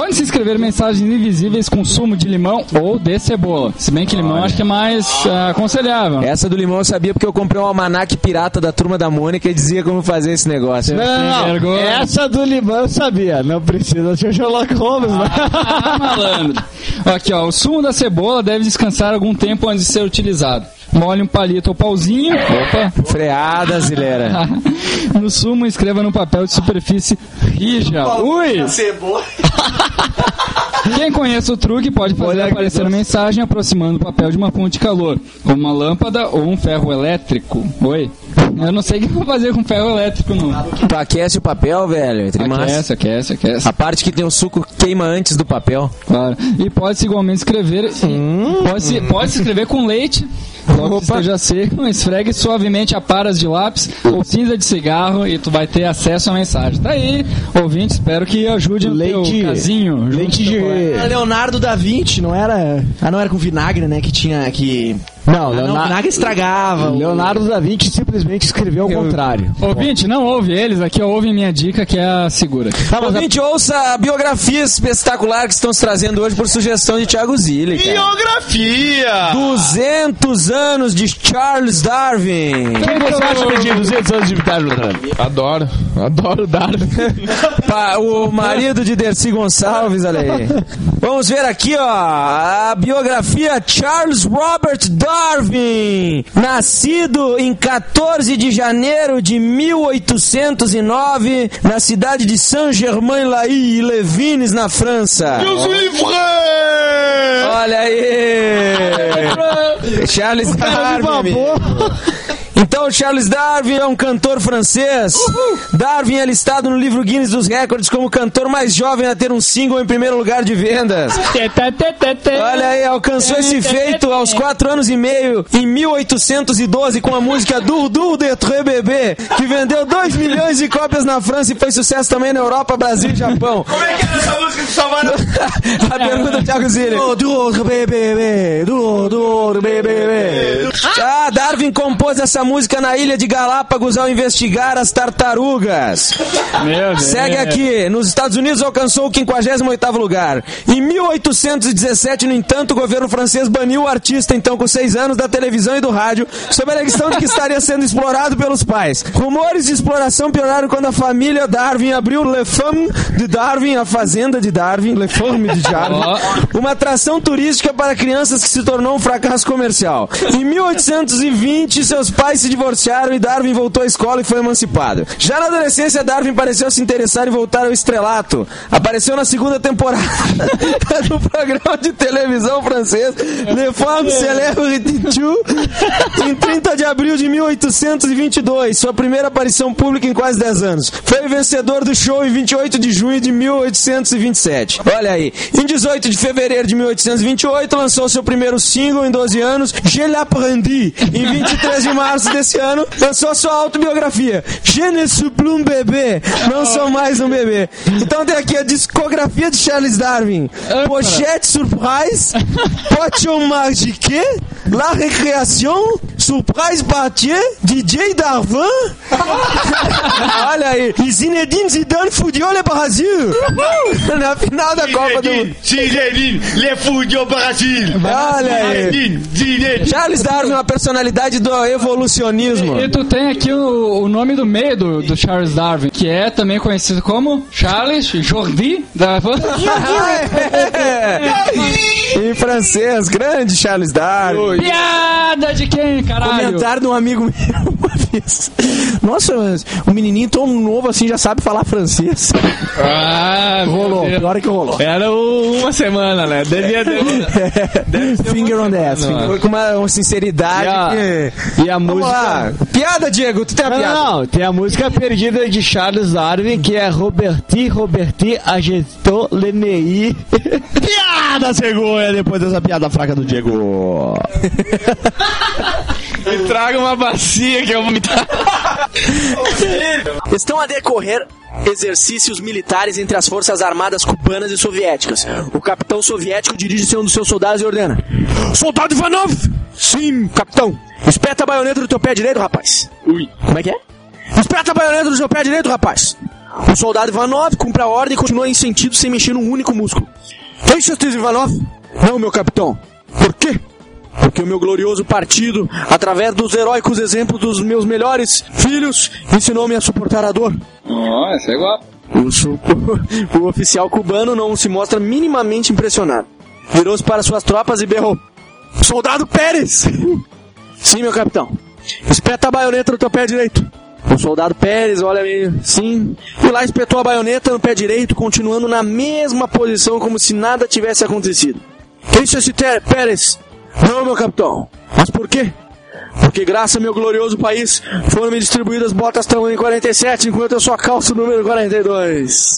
Pode-se escrever mensagens invisíveis com sumo de limão ou de cebola. Se bem que limão acho que é mais uh, aconselhável. Essa do limão eu sabia porque eu comprei um almanaque pirata da Turma da Mônica e dizia como fazer esse negócio. Não, não, essa do limão eu sabia. Não precisa ser Sherlock Holmes, né? Ah, malandro. Aqui, ó. O sumo da cebola deve descansar algum tempo antes de ser utilizado. Molhe um palito ou pauzinho. Opa. Freada, Zilera. No sumo, escreva no papel de superfície rija. Ui! Cebola. Quem conhece o truque pode fazer aparecer a mensagem aproximando o papel de uma fonte de calor, como uma lâmpada ou um ferro elétrico. Oi? Eu não sei o que vou fazer com ferro elétrico, não. Tu aquece o papel, velho? Aquece, aquece, aquece. A parte que tem o suco queima antes do papel. Claro. E pode-se igualmente escrever... Hum. Pode-se pode escrever com leite... Logo que esteja seco, esfregue suavemente a paras de lápis ou cinza de cigarro e tu vai ter acesso à mensagem. Tá aí, ouvinte, espero que ajude no Leite- teu casinho. leite de- Era Leonardo da Vinci, não era? Ah, não era com vinagre, né? Que tinha que. Não, Ah, não, Leonardo, vinagre estragava. Leonardo da Vinci simplesmente escreveu ao contrário. Ouvinte, não ouve eles, aqui ouve minha dica que é a segura. Tá, mas a- Ouvinte, ouça a biografia espetacular que estão se trazendo hoje por sugestão de Thiago Zilli, cara. Biografia! duzentos anos de Charles Darwin. O que você acha, Pedinho? duzentos anos de Darwin? Adoro, adoro Darwin. Pa- o marido de Dercy Gonçalves, olha aí. Vamos ver aqui, ó, a biografia Charles Robert Darwin, nascido em quatorze de janeiro de mil oitocentos e nove, na cidade de Saint-Germain-Laye-Levines, na França. Olha aí! Charles Darwin. amigo. Então, Charles Darwin é um cantor francês. Darwin é listado no livro Guinness dos Records como o cantor mais jovem a ter um single em primeiro lugar de vendas. Olha aí, alcançou esse feito aos quatro anos e meio, em mil oitocentos e doze, com a música Dur Dur de Très Bébé, que vendeu dois milhões de cópias na França e foi sucesso também na Europa, Brasil e Japão. Como é que era essa música que salvaram? A pergunta do Thiago Zilli. Duro, bebê, duro, duro, bebê. Ah, Darwin compôs essa música na ilha de Galápagos ao investigar as tartarugas. Meu Deus. Segue aqui. Nos Estados Unidos alcançou o quinquagésimo oitavo lugar. Em mil oitocentos e dezessete, no entanto, o governo francês baniu o artista, então com seis anos, da televisão e do rádio, sob a questão de que estaria sendo explorado pelos pais. Rumores de exploração pioraram quando a família Darwin abriu Le Femme de Darwin, a fazenda de Darwin, Le Femme de Darwin, uma atração turística para crianças que se tornou um fracasso comercial. Em mil oitocentos e vinte, seus pais se divorciaram e Darwin voltou à escola e foi emancipado. Já na adolescência, Darwin pareceu se interessar em voltar ao estrelato. Apareceu na segunda temporada do programa de televisão francês Le Femme Célèbre Titou, em trinta de abril de mil oitocentos e vinte e dois, sua primeira aparição pública em quase dez anos. Foi o vencedor do show em vinte e oito de junho de mil oitocentos e vinte e sete. Olha aí. Em dezoito de fevereiro de mil oitocentos e vinte e oito, lançou seu primeiro single em doze anos, Je l'apprendi. Em vinte e três de março desse ano, lançou sua autobiografia, Je ne suis plus un bébé, não sou mais um bebê. Então tem aqui a discografia de Charles Darwin. Pochette Surprise, Potion Magique, La Récréation, Surprise Party, D J Darwin. Olha aí. E Zinedine Zidane fudiou le Brasil. Na final da Copa do Mundo. Zinedine, le fudiou Brasil. Olha aí. Zinedine, Zinedine. Charles Darwin é uma personalidade do evolucionismo. E tu tem aqui o, o nome do meio do, do Charles Darwin, que é também conhecido como Charles Jordi Darwin. Em francês, grande Charles Darwin. Piada de quem, caralho? Comentário de um amigo meu uma vez. Nossa, mas um menininho tão novo assim já sabe falar francês. Ah, Rolou, pior é que rolou. Era o- uma semana, né? Devia ter. Finger on the ass. Foi com uma, uma sinceridade E a, que... e a Vamos música... lá. Piada, Diego, tu tem a Não, piada. não, não, tem a música perdida de Charles Darwin, que é Roberti, Roberti, agitou, Lenei. Piada cegonha depois dessa piada fraca do Diego. Me traga uma bacia que eu vou me Estão a decorrer exercícios militares entre as forças armadas cubanas e soviéticas. O capitão soviético dirige-se a um dos seus soldados e ordena: Soldado Ivanov! Sim, capitão. Espeta a baioneta do teu pé direito, rapaz. Ui. Como é que é? Espeta a baioneta do seu pé direito, rapaz. O soldado Ivanov cumpre a ordem e continua em sentido sem mexer num único músculo. Deixa-te, Ivanov? Não, meu capitão. Por quê? Porque o meu glorioso partido, através dos heróicos exemplos dos meus melhores filhos, ensinou-me a suportar a dor. Ó, isso é igual. O, su- o oficial cubano não se mostra minimamente impressionado. Virou-se para suas tropas e berrou: Soldado Pérez! Sim, meu capitão. Espeta a baioneta no teu pé direito. O soldado Pérez olha meio sim, e lá espetou a baioneta no pé direito, continuando na mesma posição como se nada tivesse acontecido. Deixa-se, Pérez! Não, meu capitão. Mas por quê? Porque graças ao meu glorioso país foram-me distribuídas botas tamanho quarenta e sete, enquanto eu só calço o número quarenta e dois.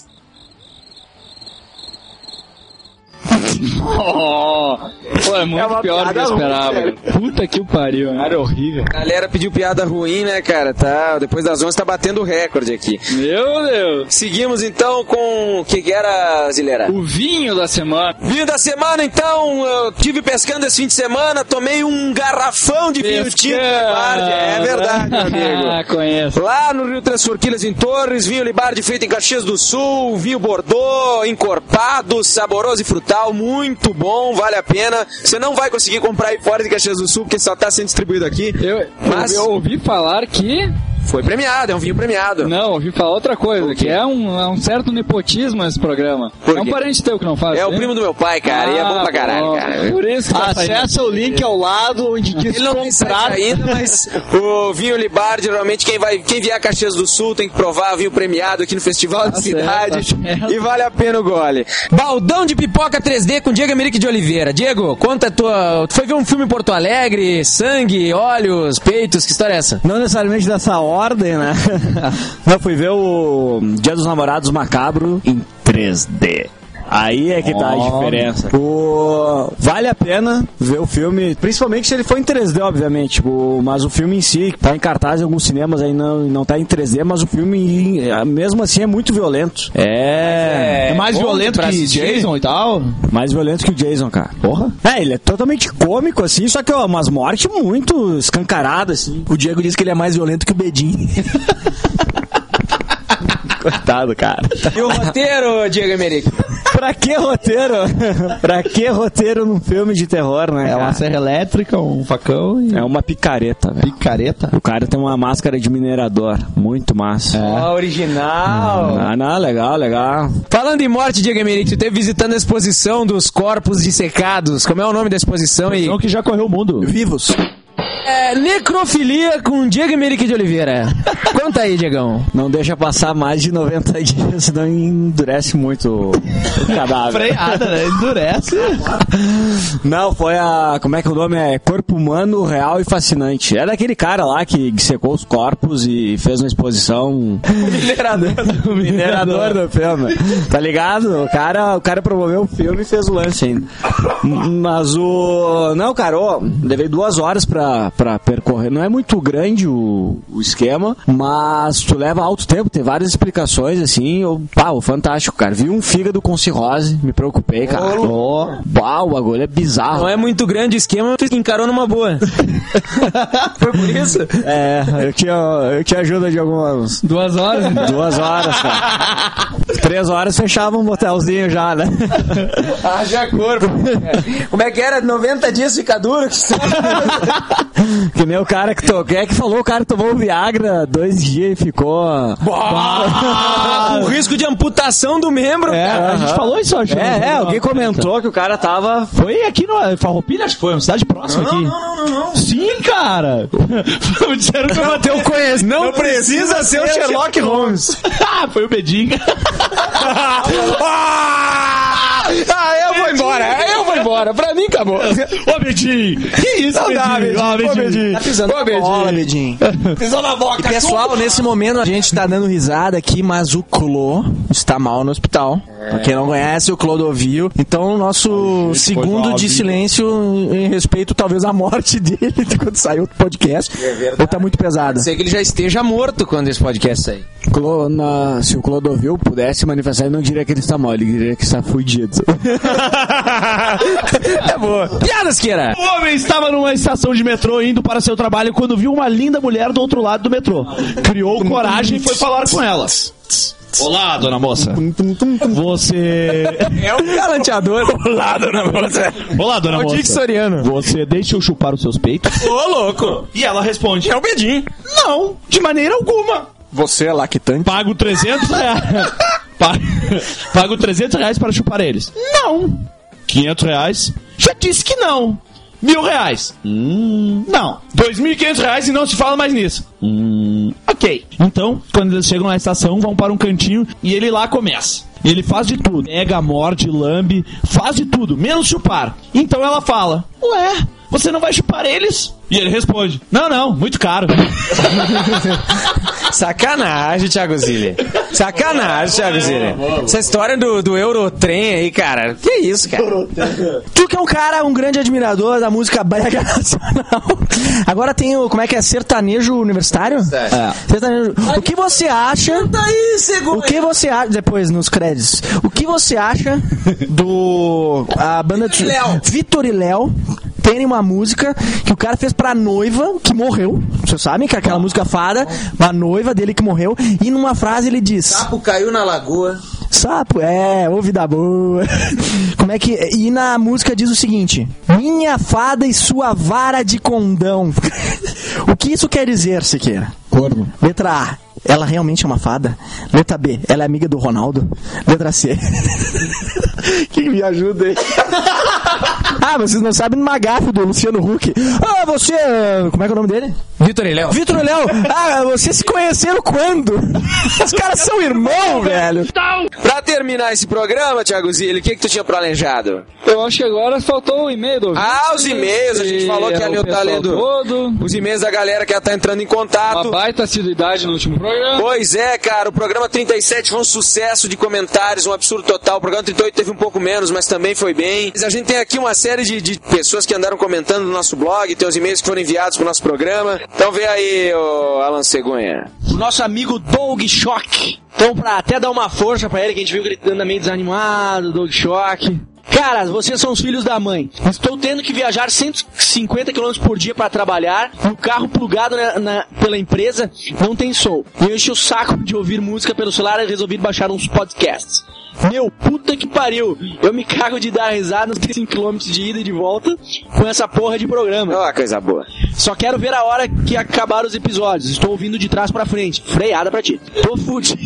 Oh, pô, é muito É uma pior do que eu piada esperava. ruim, cara. Puta que o pariu, cara. É horrível. A galera pediu piada ruim, né, cara? Tá, depois das onze tá batendo o recorde aqui. Meu Deus. Seguimos então com o que que era, Zilera? O vinho da semana. Vinho da semana, então, eu tive pescando esse fim de semana, tomei um garrafão de vinho tinto Libardi. É verdade, meu amigo. Ah, conheço. Lá no Rio Três Forquilhas, em Torres, vinho Libardi feito em Caxias do Sul, vinho Bordeaux, encorpado, saboroso e frutal, muito bom, vale a pena. Você não vai conseguir comprar aí fora de Caxias do Sul, porque só está sendo distribuído aqui. Eu, Mas- eu ouvi falar que... Foi premiado, é um vinho premiado. Não, ouvi falar outra coisa, que é um, é um certo nepotismo esse programa. Por É um quê? parente teu que não faz. É o né? primo do meu pai, cara, e é bom pra caralho, bom. cara. Por isso que tá saindo. Acessa o link ao lado onde diz Ele não tem site comprar. ainda, mas o vinho Libardi, geralmente quem, vai, quem vier a Caxias do Sul tem que provar vinho premiado aqui no Festival da Tá Cidade. certo, tá certo. E vale a pena o gole. Baldão de pipoca três D com Diego Emerick de Oliveira. Diego, conta a tua... Tu foi ver um filme em Porto Alegre? Sangue, olhos, peitos, que história é essa? Não necessariamente dessa ordem, né? Não, fui ver o Dia dos Namorados Macabro em três D. Aí é que tá a diferença. O... Vale a pena ver o filme, principalmente se ele for em três D, obviamente. O... Mas o filme em si, tá em cartaz em alguns cinemas aí, não, não tá em três D, mas o filme, mesmo assim, é muito violento. É... É mais bom violento pra que assistir. Jason e tal. Mais violento que o Jason, cara. Porra. É, ele é totalmente cômico, assim, só que ó, umas mortes muito escancaradas, assim. O Diego disse que ele é mais violento que o Bedin. Coitado, cara. E o roteiro, Diego Emerick? Pra que roteiro? Pra que roteiro num filme de terror, né? É uma cara? serra elétrica, um facão e É uma picareta, velho. picareta. O cara tem uma máscara de minerador. Muito massa. Ó, original. Ah, não, legal, legal. Falando em morte, Diego Emerick, tu esteve visitando a exposição dos corpos dissecados. Como é o nome da exposição aí? Não que já correu o mundo. Vivos. É necrofilia com Diego Emerick de Oliveira. Conta aí, Diegão. Não deixa passar mais de noventa dias, senão endurece muito o o cadáver. Freada, né? Endurece. Não, foi a... Como é que o nome é? Corpo Humano Real e Fascinante. É daquele cara lá que secou os corpos e fez uma exposição... Minerador. O minerador do filme. Tá ligado? O cara, o cara promoveu o filme e fez o lance ainda. Mas o... Não, cara, ó, levei duas horas pra, pra percorrer. Não é muito grande o, o esquema, mas tu leva alto tempo, tem várias explicações, assim. Eu, pá, fantástico, cara. Vi um fígado com cirrose, me preocupei, cara. Oh, bah, o bagulho é bizarro. Não é muito grande o esquema, tu encarou numa boa. Foi por isso? É, eu tinha, eu tinha ajuda de algumas... Duas horas, então. Duas horas, cara. Três horas fechava um motelzinho já, né? Haja corpo. Como é que era? noventa dias fica duro? Que nem o cara que to... Quem é que falou? O cara tomou Viagra dois dias e ficou... Ah, o risco de amputação do membro. É, a gente falou isso, acho. É, é, alguém comentou que o cara tava... Foi aqui no Farroupilha, acho que foi, uma cidade próxima aqui. Não, não, não, não. Sim, cara. Disseram que eu matei o conhece. Não precisa ser o Sherlock Holmes. Ah, foi o Bedinga. Ah, eu vou embora. Eu vou embora. Pra mim, acabou. Ô, Bedinho. Que isso, Não dá, Bedinho? Ó, Bedinho. Ô, Bedinho. Tá pisando Ô, na Bedinho. bola, Bedinho. Pisou na boca. E pessoal, nesse momento a gente tá dando risada aqui, mas o Clô está mal no hospital. Pra quem não conhece, o Clodovil. Então, o nosso segundo de silêncio em respeito, talvez, à morte dele quando saiu o podcast. Ou tá muito pesado? Sei que ele já esteja morto quando esse podcast sair. Clo- na- Se o Clodovil pudesse manifestar, ele não diria que ele está mal, ele diria que está fudido. É boa. Piadas, Queira. O homem estava numa estação de metrô indo para seu trabalho quando viu uma linda mulher do outro lado do metrô. Criou coragem e foi falar com ela. Olá, dona moça. Você... É um galanteador. Olá, dona moça. Olá, dona É o moça. Dick Soriano. Você deixa eu chupar os seus peitos? Ô, louco. E ela responde: É o Bedim. não, de maneira alguma. Você é lactante? Pago trezentos reais. Pago, pago trezentos reais para chupar eles. Não. quinhentos reais. Já disse que não. Mil reais. Hum, não. Dois mil e quinhentos reais e não se fala mais nisso. Hum, ok. Então, quando eles chegam na estação, vão para um cantinho e ele lá começa. Ele faz de tudo. Pega, morde, lambe, faz de tudo, menos chupar. Então ela fala: ué, você não vai chupar eles? E ele responde: não, não, muito caro. Sacanagem, Thiago Zilli. Sacanagem, Thiago Zilli. Essa história do, do Eurotrem aí, cara. Que isso, cara? Tu que é um cara, um grande admirador da música brega nacional. Agora tem o, como é que é, sertanejo universitário? É. Sertanejo. O que você acha... O que você acha... Depois, nos créditos. O que você acha do... A banda... de Vitor e Léo tem uma música que o cara fez pra noiva que morreu. Vocês sabem que é aquela música fada, a noiva dele que morreu. E numa frase ele diz: Sapo caiu na lagoa. Sapo, é, ouve da boa. Como é que... E na música diz o seguinte: minha fada e sua vara de condão. O que isso quer dizer, Siqueira? Corno. Letra A: ela realmente é uma fada. Letra B: ela é amiga do Ronaldo. Letra C: quem me ajuda aí? Ah, vocês não sabem numa gafe do Luciano Huck. Ah, você... Como é que é o nome dele? Vitor e Léo. Vitor e Léo. Ah, vocês se conheceram quando? Os caras são irmãos, velho. Pra terminar esse programa, Thiago Zilli, o que que tu tinha planejado? Eu acho que agora faltou o e-mail do... Ah, os e-mails. A gente falou que ali eu tá lendo todo. os e-mails da galera que já tá entrando em contato. Uma baita assiduidade no último programa. Pois é, cara, o programa trinta e sete foi um sucesso de comentários, um absurdo total. O programa trinta e oito teve um pouco menos, mas também foi bem. A gente tem aqui uma série de, de pessoas que andaram comentando no nosso blog, tem os e-mails que foram enviados pro nosso programa. Então vê aí, ô Alan Cegonha. O nosso amigo Doug Shock. Então, pra até dar uma força pra ele, que a gente viu que ele anda meio desanimado, Doug Shock. Cara, vocês são os filhos da mãe. Estou tendo que viajar cento e cinquenta quilômetros por dia para trabalhar. O carro plugado na, na, pela empresa não tem som. E eu enchi o saco de ouvir música pelo celular e resolvi baixar uns podcasts. Meu, puta que pariu. Eu me cago de dar risada nos trinta e cinco quilômetros de ida e de volta com essa porra de programa. Ó, coisa boa. Só quero ver a hora que acabar os episódios. Estou ouvindo de trás pra frente. Freada pra ti. Tô fudido.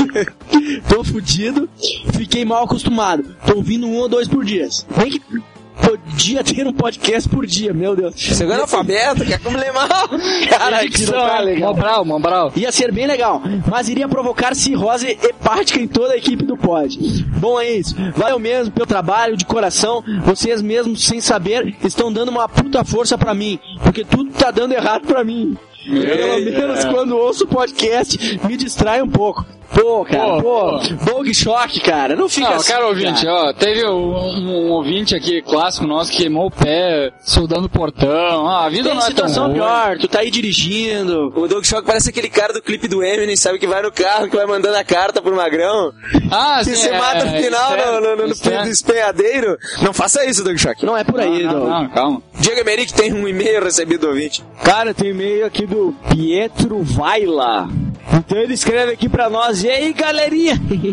Tô fudido. Fiquei mal acostumado. Tô ouvindo um ou dois por dia. Nem que podia ter um podcast por dia, meu Deus. Você é analfabeto, quer problemar? Cara, que não tá legal. Mobral, Mobral. Ia ser bem legal, mas iria provocar cirrose hepática em toda a equipe do pod. Bom, é isso. Valeu mesmo pelo trabalho, de coração. Vocês mesmos, sem saber, estão dando uma puta força pra mim, porque tudo tá dando errado pra mim. Pelo menos quando ouço o podcast, me distrai um pouco. Pô, cara, pô, Doug Shock, cara, não fica não, assim. Cara, ouvinte, cara. ó, teve um, um ouvinte aqui, clássico nosso, que queimou o pé, soldando o portão. Ah, a vida Tem não é situação tão pior, tu tá aí dirigindo. O Doug Shock parece aquele cara do clipe do Eminem, sabe, que vai no carro, que vai mandando a carta pro Magrão. Ah, que sim, você é, mata no final é, no, no, no, no, no espenhadeiro. Não faça isso, Doug Shock. Não é por aí, não, Doug. não, calma. Diego Emerick tem um e-mail recebido do ouvinte. Cara, tem e-mail aqui do Pietro Vaila. Então ele escreve aqui pra nós: e aí, galerinha?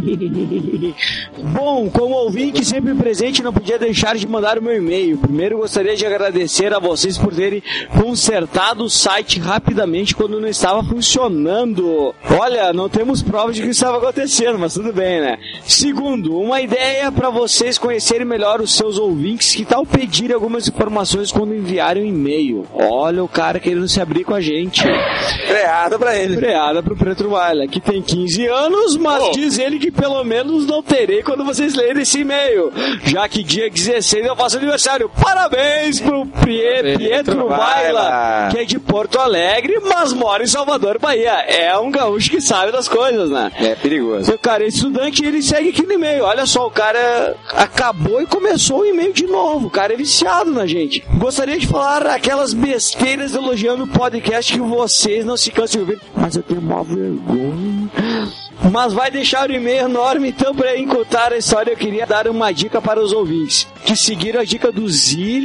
Bom, como ouvinte sempre presente, não podia deixar de mandar o meu e-mail. Primeiro gostaria de agradecer a vocês por terem consertado o site rapidamente quando não estava funcionando. Olha, não temos provas de que isso estava acontecendo, mas tudo bem, né? Segundo, uma ideia para vocês conhecerem melhor os seus ouvintes. Que tal pedir algumas informações quando enviarem um e-mail? Olha o cara querendo se abrir com a gente. Freada pra ele. Freada pro Pietro Vaila, que tem quinze anos, mas oh. diz ele que pelo menos não terei quando vocês lerem esse e-mail, já que dia dezesseis eu faço aniversário. Parabéns pro Pie, Pietro Vaila, que é de Porto Alegre, mas mora em Salvador, Bahia. É um gaúcho que sabe das coisas, né? É perigoso. O cara é estudante e ele segue aqui no e-mail. Olha só, o cara acabou e começou o e-mail de novo. O cara é viciado na gente. Gostaria de falar aquelas besteiras elogiando o podcast que vocês não se cansam de ouvir, mas eu tenho uma vergonha. Mas vai deixar o e-mail enorme, então para encontrar a história eu queria dar uma dica para os ouvintes, que seguiram a dica do Zilli, do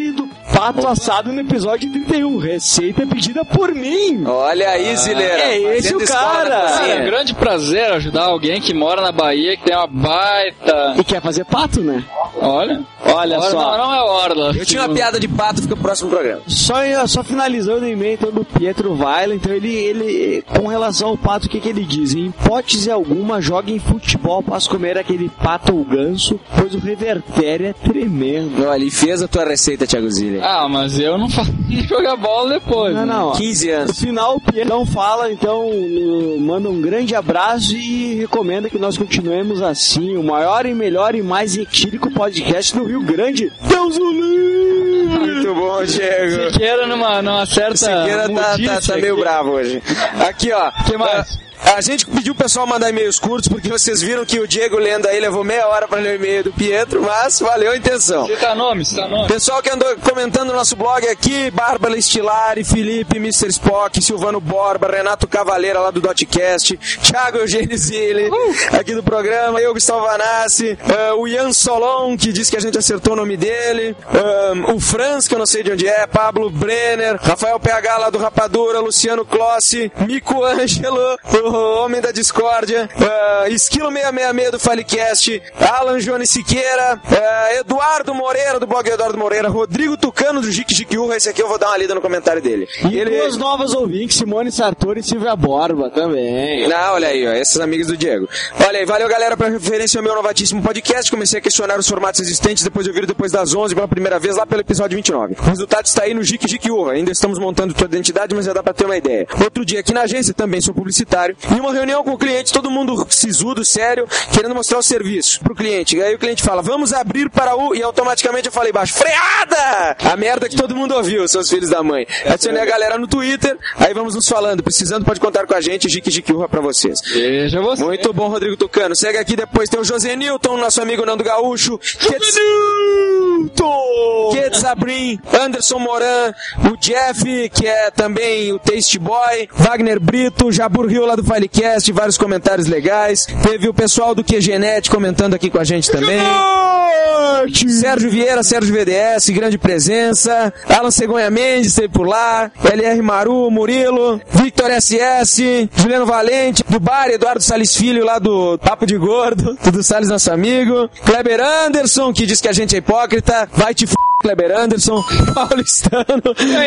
pato assado no episódio trinta e um. Receita pedida por mim. Olha aí, Zileira. É esse Fazendo o escola cara. na cozinha. É um grande prazer ajudar alguém que mora na Bahia, que tem uma baita... E quer fazer pato, né? Olha, Olha Orla, só. Não, não é Orla. Eu tinha uma piada de pato, fica pro próximo programa. Só, só finalizando o e-mail então, do Pietro Vaila, então ele, ele, com relação ao pato, o que, que ele diz? Em hipótese alguma, joguem futebol após comer aquele pato ou ganso, pois o revertério é tremendo. Olha, e fez a tua receita, Thiago Zilli. Ah, mas eu não faço jogar bola depois. Não, né? não. quinze No anos. final, o Pietro não fala, então no- manda um grande abraço e recomenda que nós continuemos assim, o maior e melhor e mais etílico podcast do Rio Grande. Deus o livre! Muito bom, Diego. Siqueira numa, numa certa Siqueira tá, tá, modícia tá meio aqui. bravo hoje. Aqui, ó. Que mais? A gente pediu o pessoal mandar e-mails curtos, porque vocês viram que o Diego lendo aí levou meia hora pra ler o e-mail do Pietro, mas valeu a intenção. Cita nome, cita nome. Pessoal que andou comentando no nosso blog aqui, Bárbara Estilari, Felipe, mister Spock, Silvano Borba, Renato Cavaleira lá do Dotcast, Thiago Eugênio Zilli, aqui do programa, eu, Gustavo Vanassi, uh, o Ian Solon, que disse que a gente acertou o nome dele, um, o Franz, que eu não sei de onde é, Pablo Brenner, Rafael P H lá do Rapadura, Luciano Klossi, Mico Ângelo, o Homem da Discórdia, uh, Esquilo seiscentos e sessenta e seis do Falecast, Alan Jones Siqueira, uh, Eduardo Moreira do blog Eduardo Moreira, Rodrigo Tucano do Jique Jiquiurra, esse aqui eu vou dar uma lida no comentário dele. E Ele... duas novas ouvintes, Simone Sartori e Silvia Borba também. Não, olha aí, ó, esses amigos do Diego. Olha aí, valeu galera pela referência ao meu novatíssimo podcast. Comecei a questionar os formatos existentes depois de ouvir depois das onze pela primeira vez lá pelo episódio vinte e nove. O resultado está aí no Jique Jiquiurra. Ainda estamos montando toda a identidade, mas já dá pra ter uma ideia. Outro dia aqui na agência, também sou publicitário, em uma reunião com o cliente, todo mundo sisudo, sério, querendo mostrar o serviço pro cliente. Aí o cliente fala, vamos abrir para o... E automaticamente eu falei baixo, freada! A merda que todo mundo ouviu, seus filhos da mãe. Adicionei a galera no Twitter, aí vamos nos falando. Precisando, pode contar com a gente, Jique Jiquiurra pra vocês. Veja você. Muito bom, Rodrigo Tucano. Segue aqui depois, tem o José Newton, nosso amigo Nando Gaúcho. Kate Sabrin, Anderson Moran, o Jeff, que é também o Taste Boy, Wagner Brito, Jabur Rio lá do Filecast, vários comentários legais. Teve o pessoal do QGNet comentando aqui com a gente também. Sérgio Vieira, Sérgio V D S, grande presença. Alan Cegonha Mendes esteve por lá. L R Maru, Murilo, Victor S S, Juliano Valente, do Bar, Eduardo Salles Filho lá do Papo de Gordo, Dudu Salles, nosso amigo. Kleber Anderson, que diz que a gente é hipócrita. Vai te f***, Kleber Anderson. Paulistano.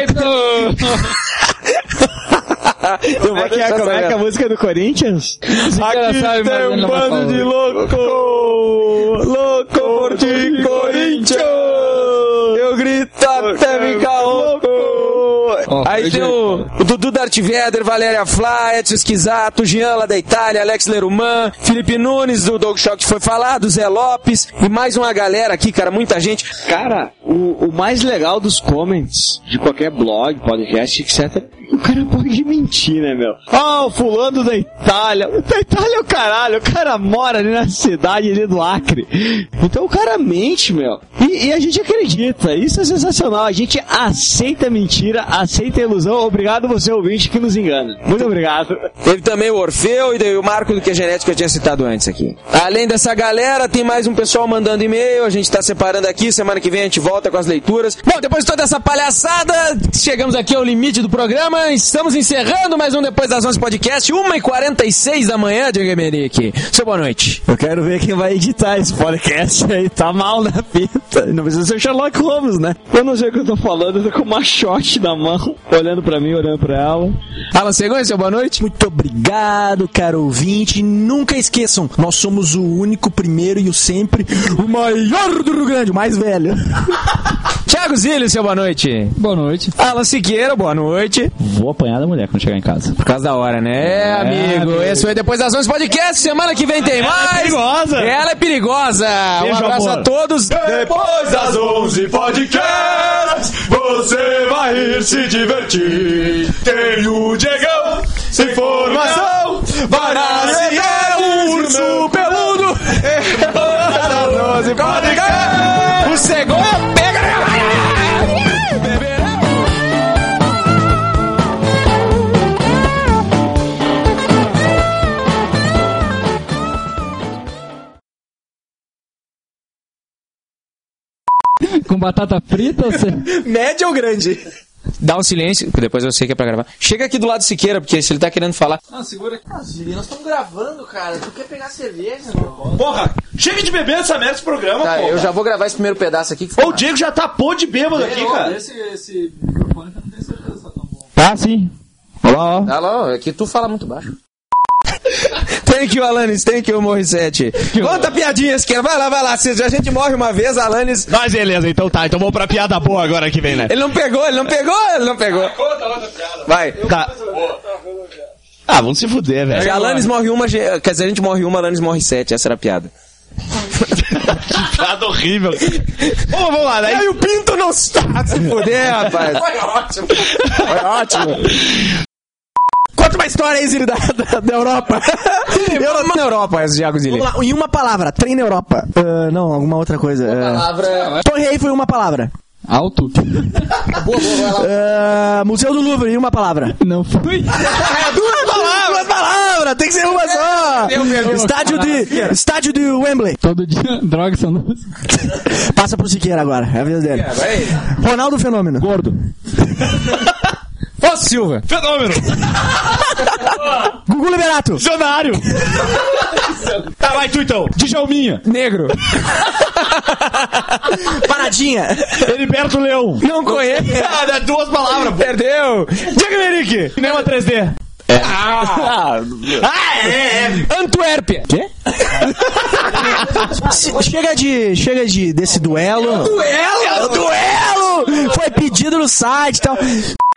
Como é que é, como é que é a música do Corinthians? Aqui Aqui tem um bando de louco, louco por ti, Corinthians. Eu grito até ficar louco. Oh, Aí tem o, o Dudu Darth Vader, Valéria Flá, Edson Esquisato, Jean lá da Itália, Alex Leruman, Felipe Nunes do Dog Show que foi falado, Zé Lopes e mais uma galera aqui, cara, muita gente. Cara, o, o mais legal dos comments de qualquer blog, podcast, etcétera, o cara pode mentir, né, meu? Ah, o fulano da Itália. Da Itália é o caralho, o cara mora ali na cidade ali do Acre. Então o cara mente, meu. E, e a gente acredita, isso é sensacional. A gente aceita a mentira, aceita a ilusão. Obrigado você, ouvinte, que nos engana. Muito obrigado. Teve também o Orfeu e o Marco do QGNet que eu tinha citado antes aqui. Além dessa galera, tem mais um pessoal mandando e-mail, a gente tá separando aqui, semana que vem a gente volta com as leituras. Bom, depois de toda essa palhaçada, chegamos aqui ao limite do programa, estamos encerrando mais um Depois das onze podcast, uma e quarenta e seis da manhã, Diego Emerick. Seu boa noite. Eu quero ver quem vai editar esse podcast aí, tá mal na fita. Não precisa ser o Sherlock Holmes, né? Eu não sei o que eu tô falando, eu tô com uma shot na mão, olhando pra mim, olhando pra ela. Alan Cegonha, seu boa noite. Muito obrigado, caro ouvinte. Nunca esqueçam, nós somos o único, primeiro e o sempre, o maior do Rio Grande, o mais velho. Thiago Zilli, seu boa noite. Boa noite. Alan Siqueira, boa noite. Vou apanhar da mulher quando chegar em casa. Por causa da hora, né? É, amigo. amigo. Esse foi Depois das onze podcast. Semana que vem tem mais. é perigosa. Ela é perigosa. Beijo, um abraço amor. a todos. Depois das onze podcast, você vai ir se divertir. Tem o Diegão, sem informação, Vanassi é o urso peludo. Depois das onze podcast, O Cegonha pega a galera. com batata frita ou você... Média ou grande? Dá um silêncio, que depois eu sei que é pra gravar. Chega aqui do lado do Siqueira, porque se ele tá querendo falar... Não, segura aqui. Nós estamos gravando, cara. Tu quer pegar cerveja, meu? Porra, chega de beber essa merda desse programa, Tá, porra. eu já vou gravar esse primeiro pedaço aqui. Que Ô, o Diego já tá pô de bêbado aqui, cara. Esse, esse microfone eu não tenho certeza se tá tão bom. Tá, sim. Olá, ó. Tá lá, é que tu fala muito baixo. Thank you, Alanis. Thank you, Morissette. Conta piadinhas, que vai lá, vai lá. Se a gente morre uma vez, Alanis... Mas beleza, então tá. Então vamos pra piada boa agora que vem, né? Ele não pegou, ele não pegou, ele não pegou. Conta outra piada. Vai. Tá. Ah, vamos se fuder, velho. Se a Alanis morre uma, quer dizer, a gente morre uma, a Alanis morre sete. Essa era a piada. Que piada horrível. Vamos, vamos lá, né? Aí o Pinto não está se fuder, rapaz. Foi ótimo. Foi ótimo. Conta uma história aí, Ziri, da, da, da Europa. Europa. Na Europa, esse Thiago Zili. Vamos lá, em uma palavra, trem na Europa. Uh, não, alguma outra coisa. Uh, Palavra... Torre Eiffel foi uma palavra. Alto? Boa, boa, vai lá. Uh, Museu do Louvre, em uma palavra. Não fui. Duas palavras, duas palavras, tem que ser uma só. Estádio de, estádio de Wembley. Todo dia, droga, são duas. Passa pro Siqueira agora, é a vez dele. Ronaldo Fenômeno. Gordo. Fausto Silva. Fenômeno. Gugu Liberato. Visionário. Tá, vai tu então. Djalminha. Negro. Paradinha. Heriberto Leão. Não conheço. Ah, dá duas palavras, pô. Perdeu. Diego Henrique. Cinema três D. Ah, Ah, é, é. Antuérpia. Quê? Chega de, chega de desse duelo. duelo. Duelo! Foi pedido no site e tal.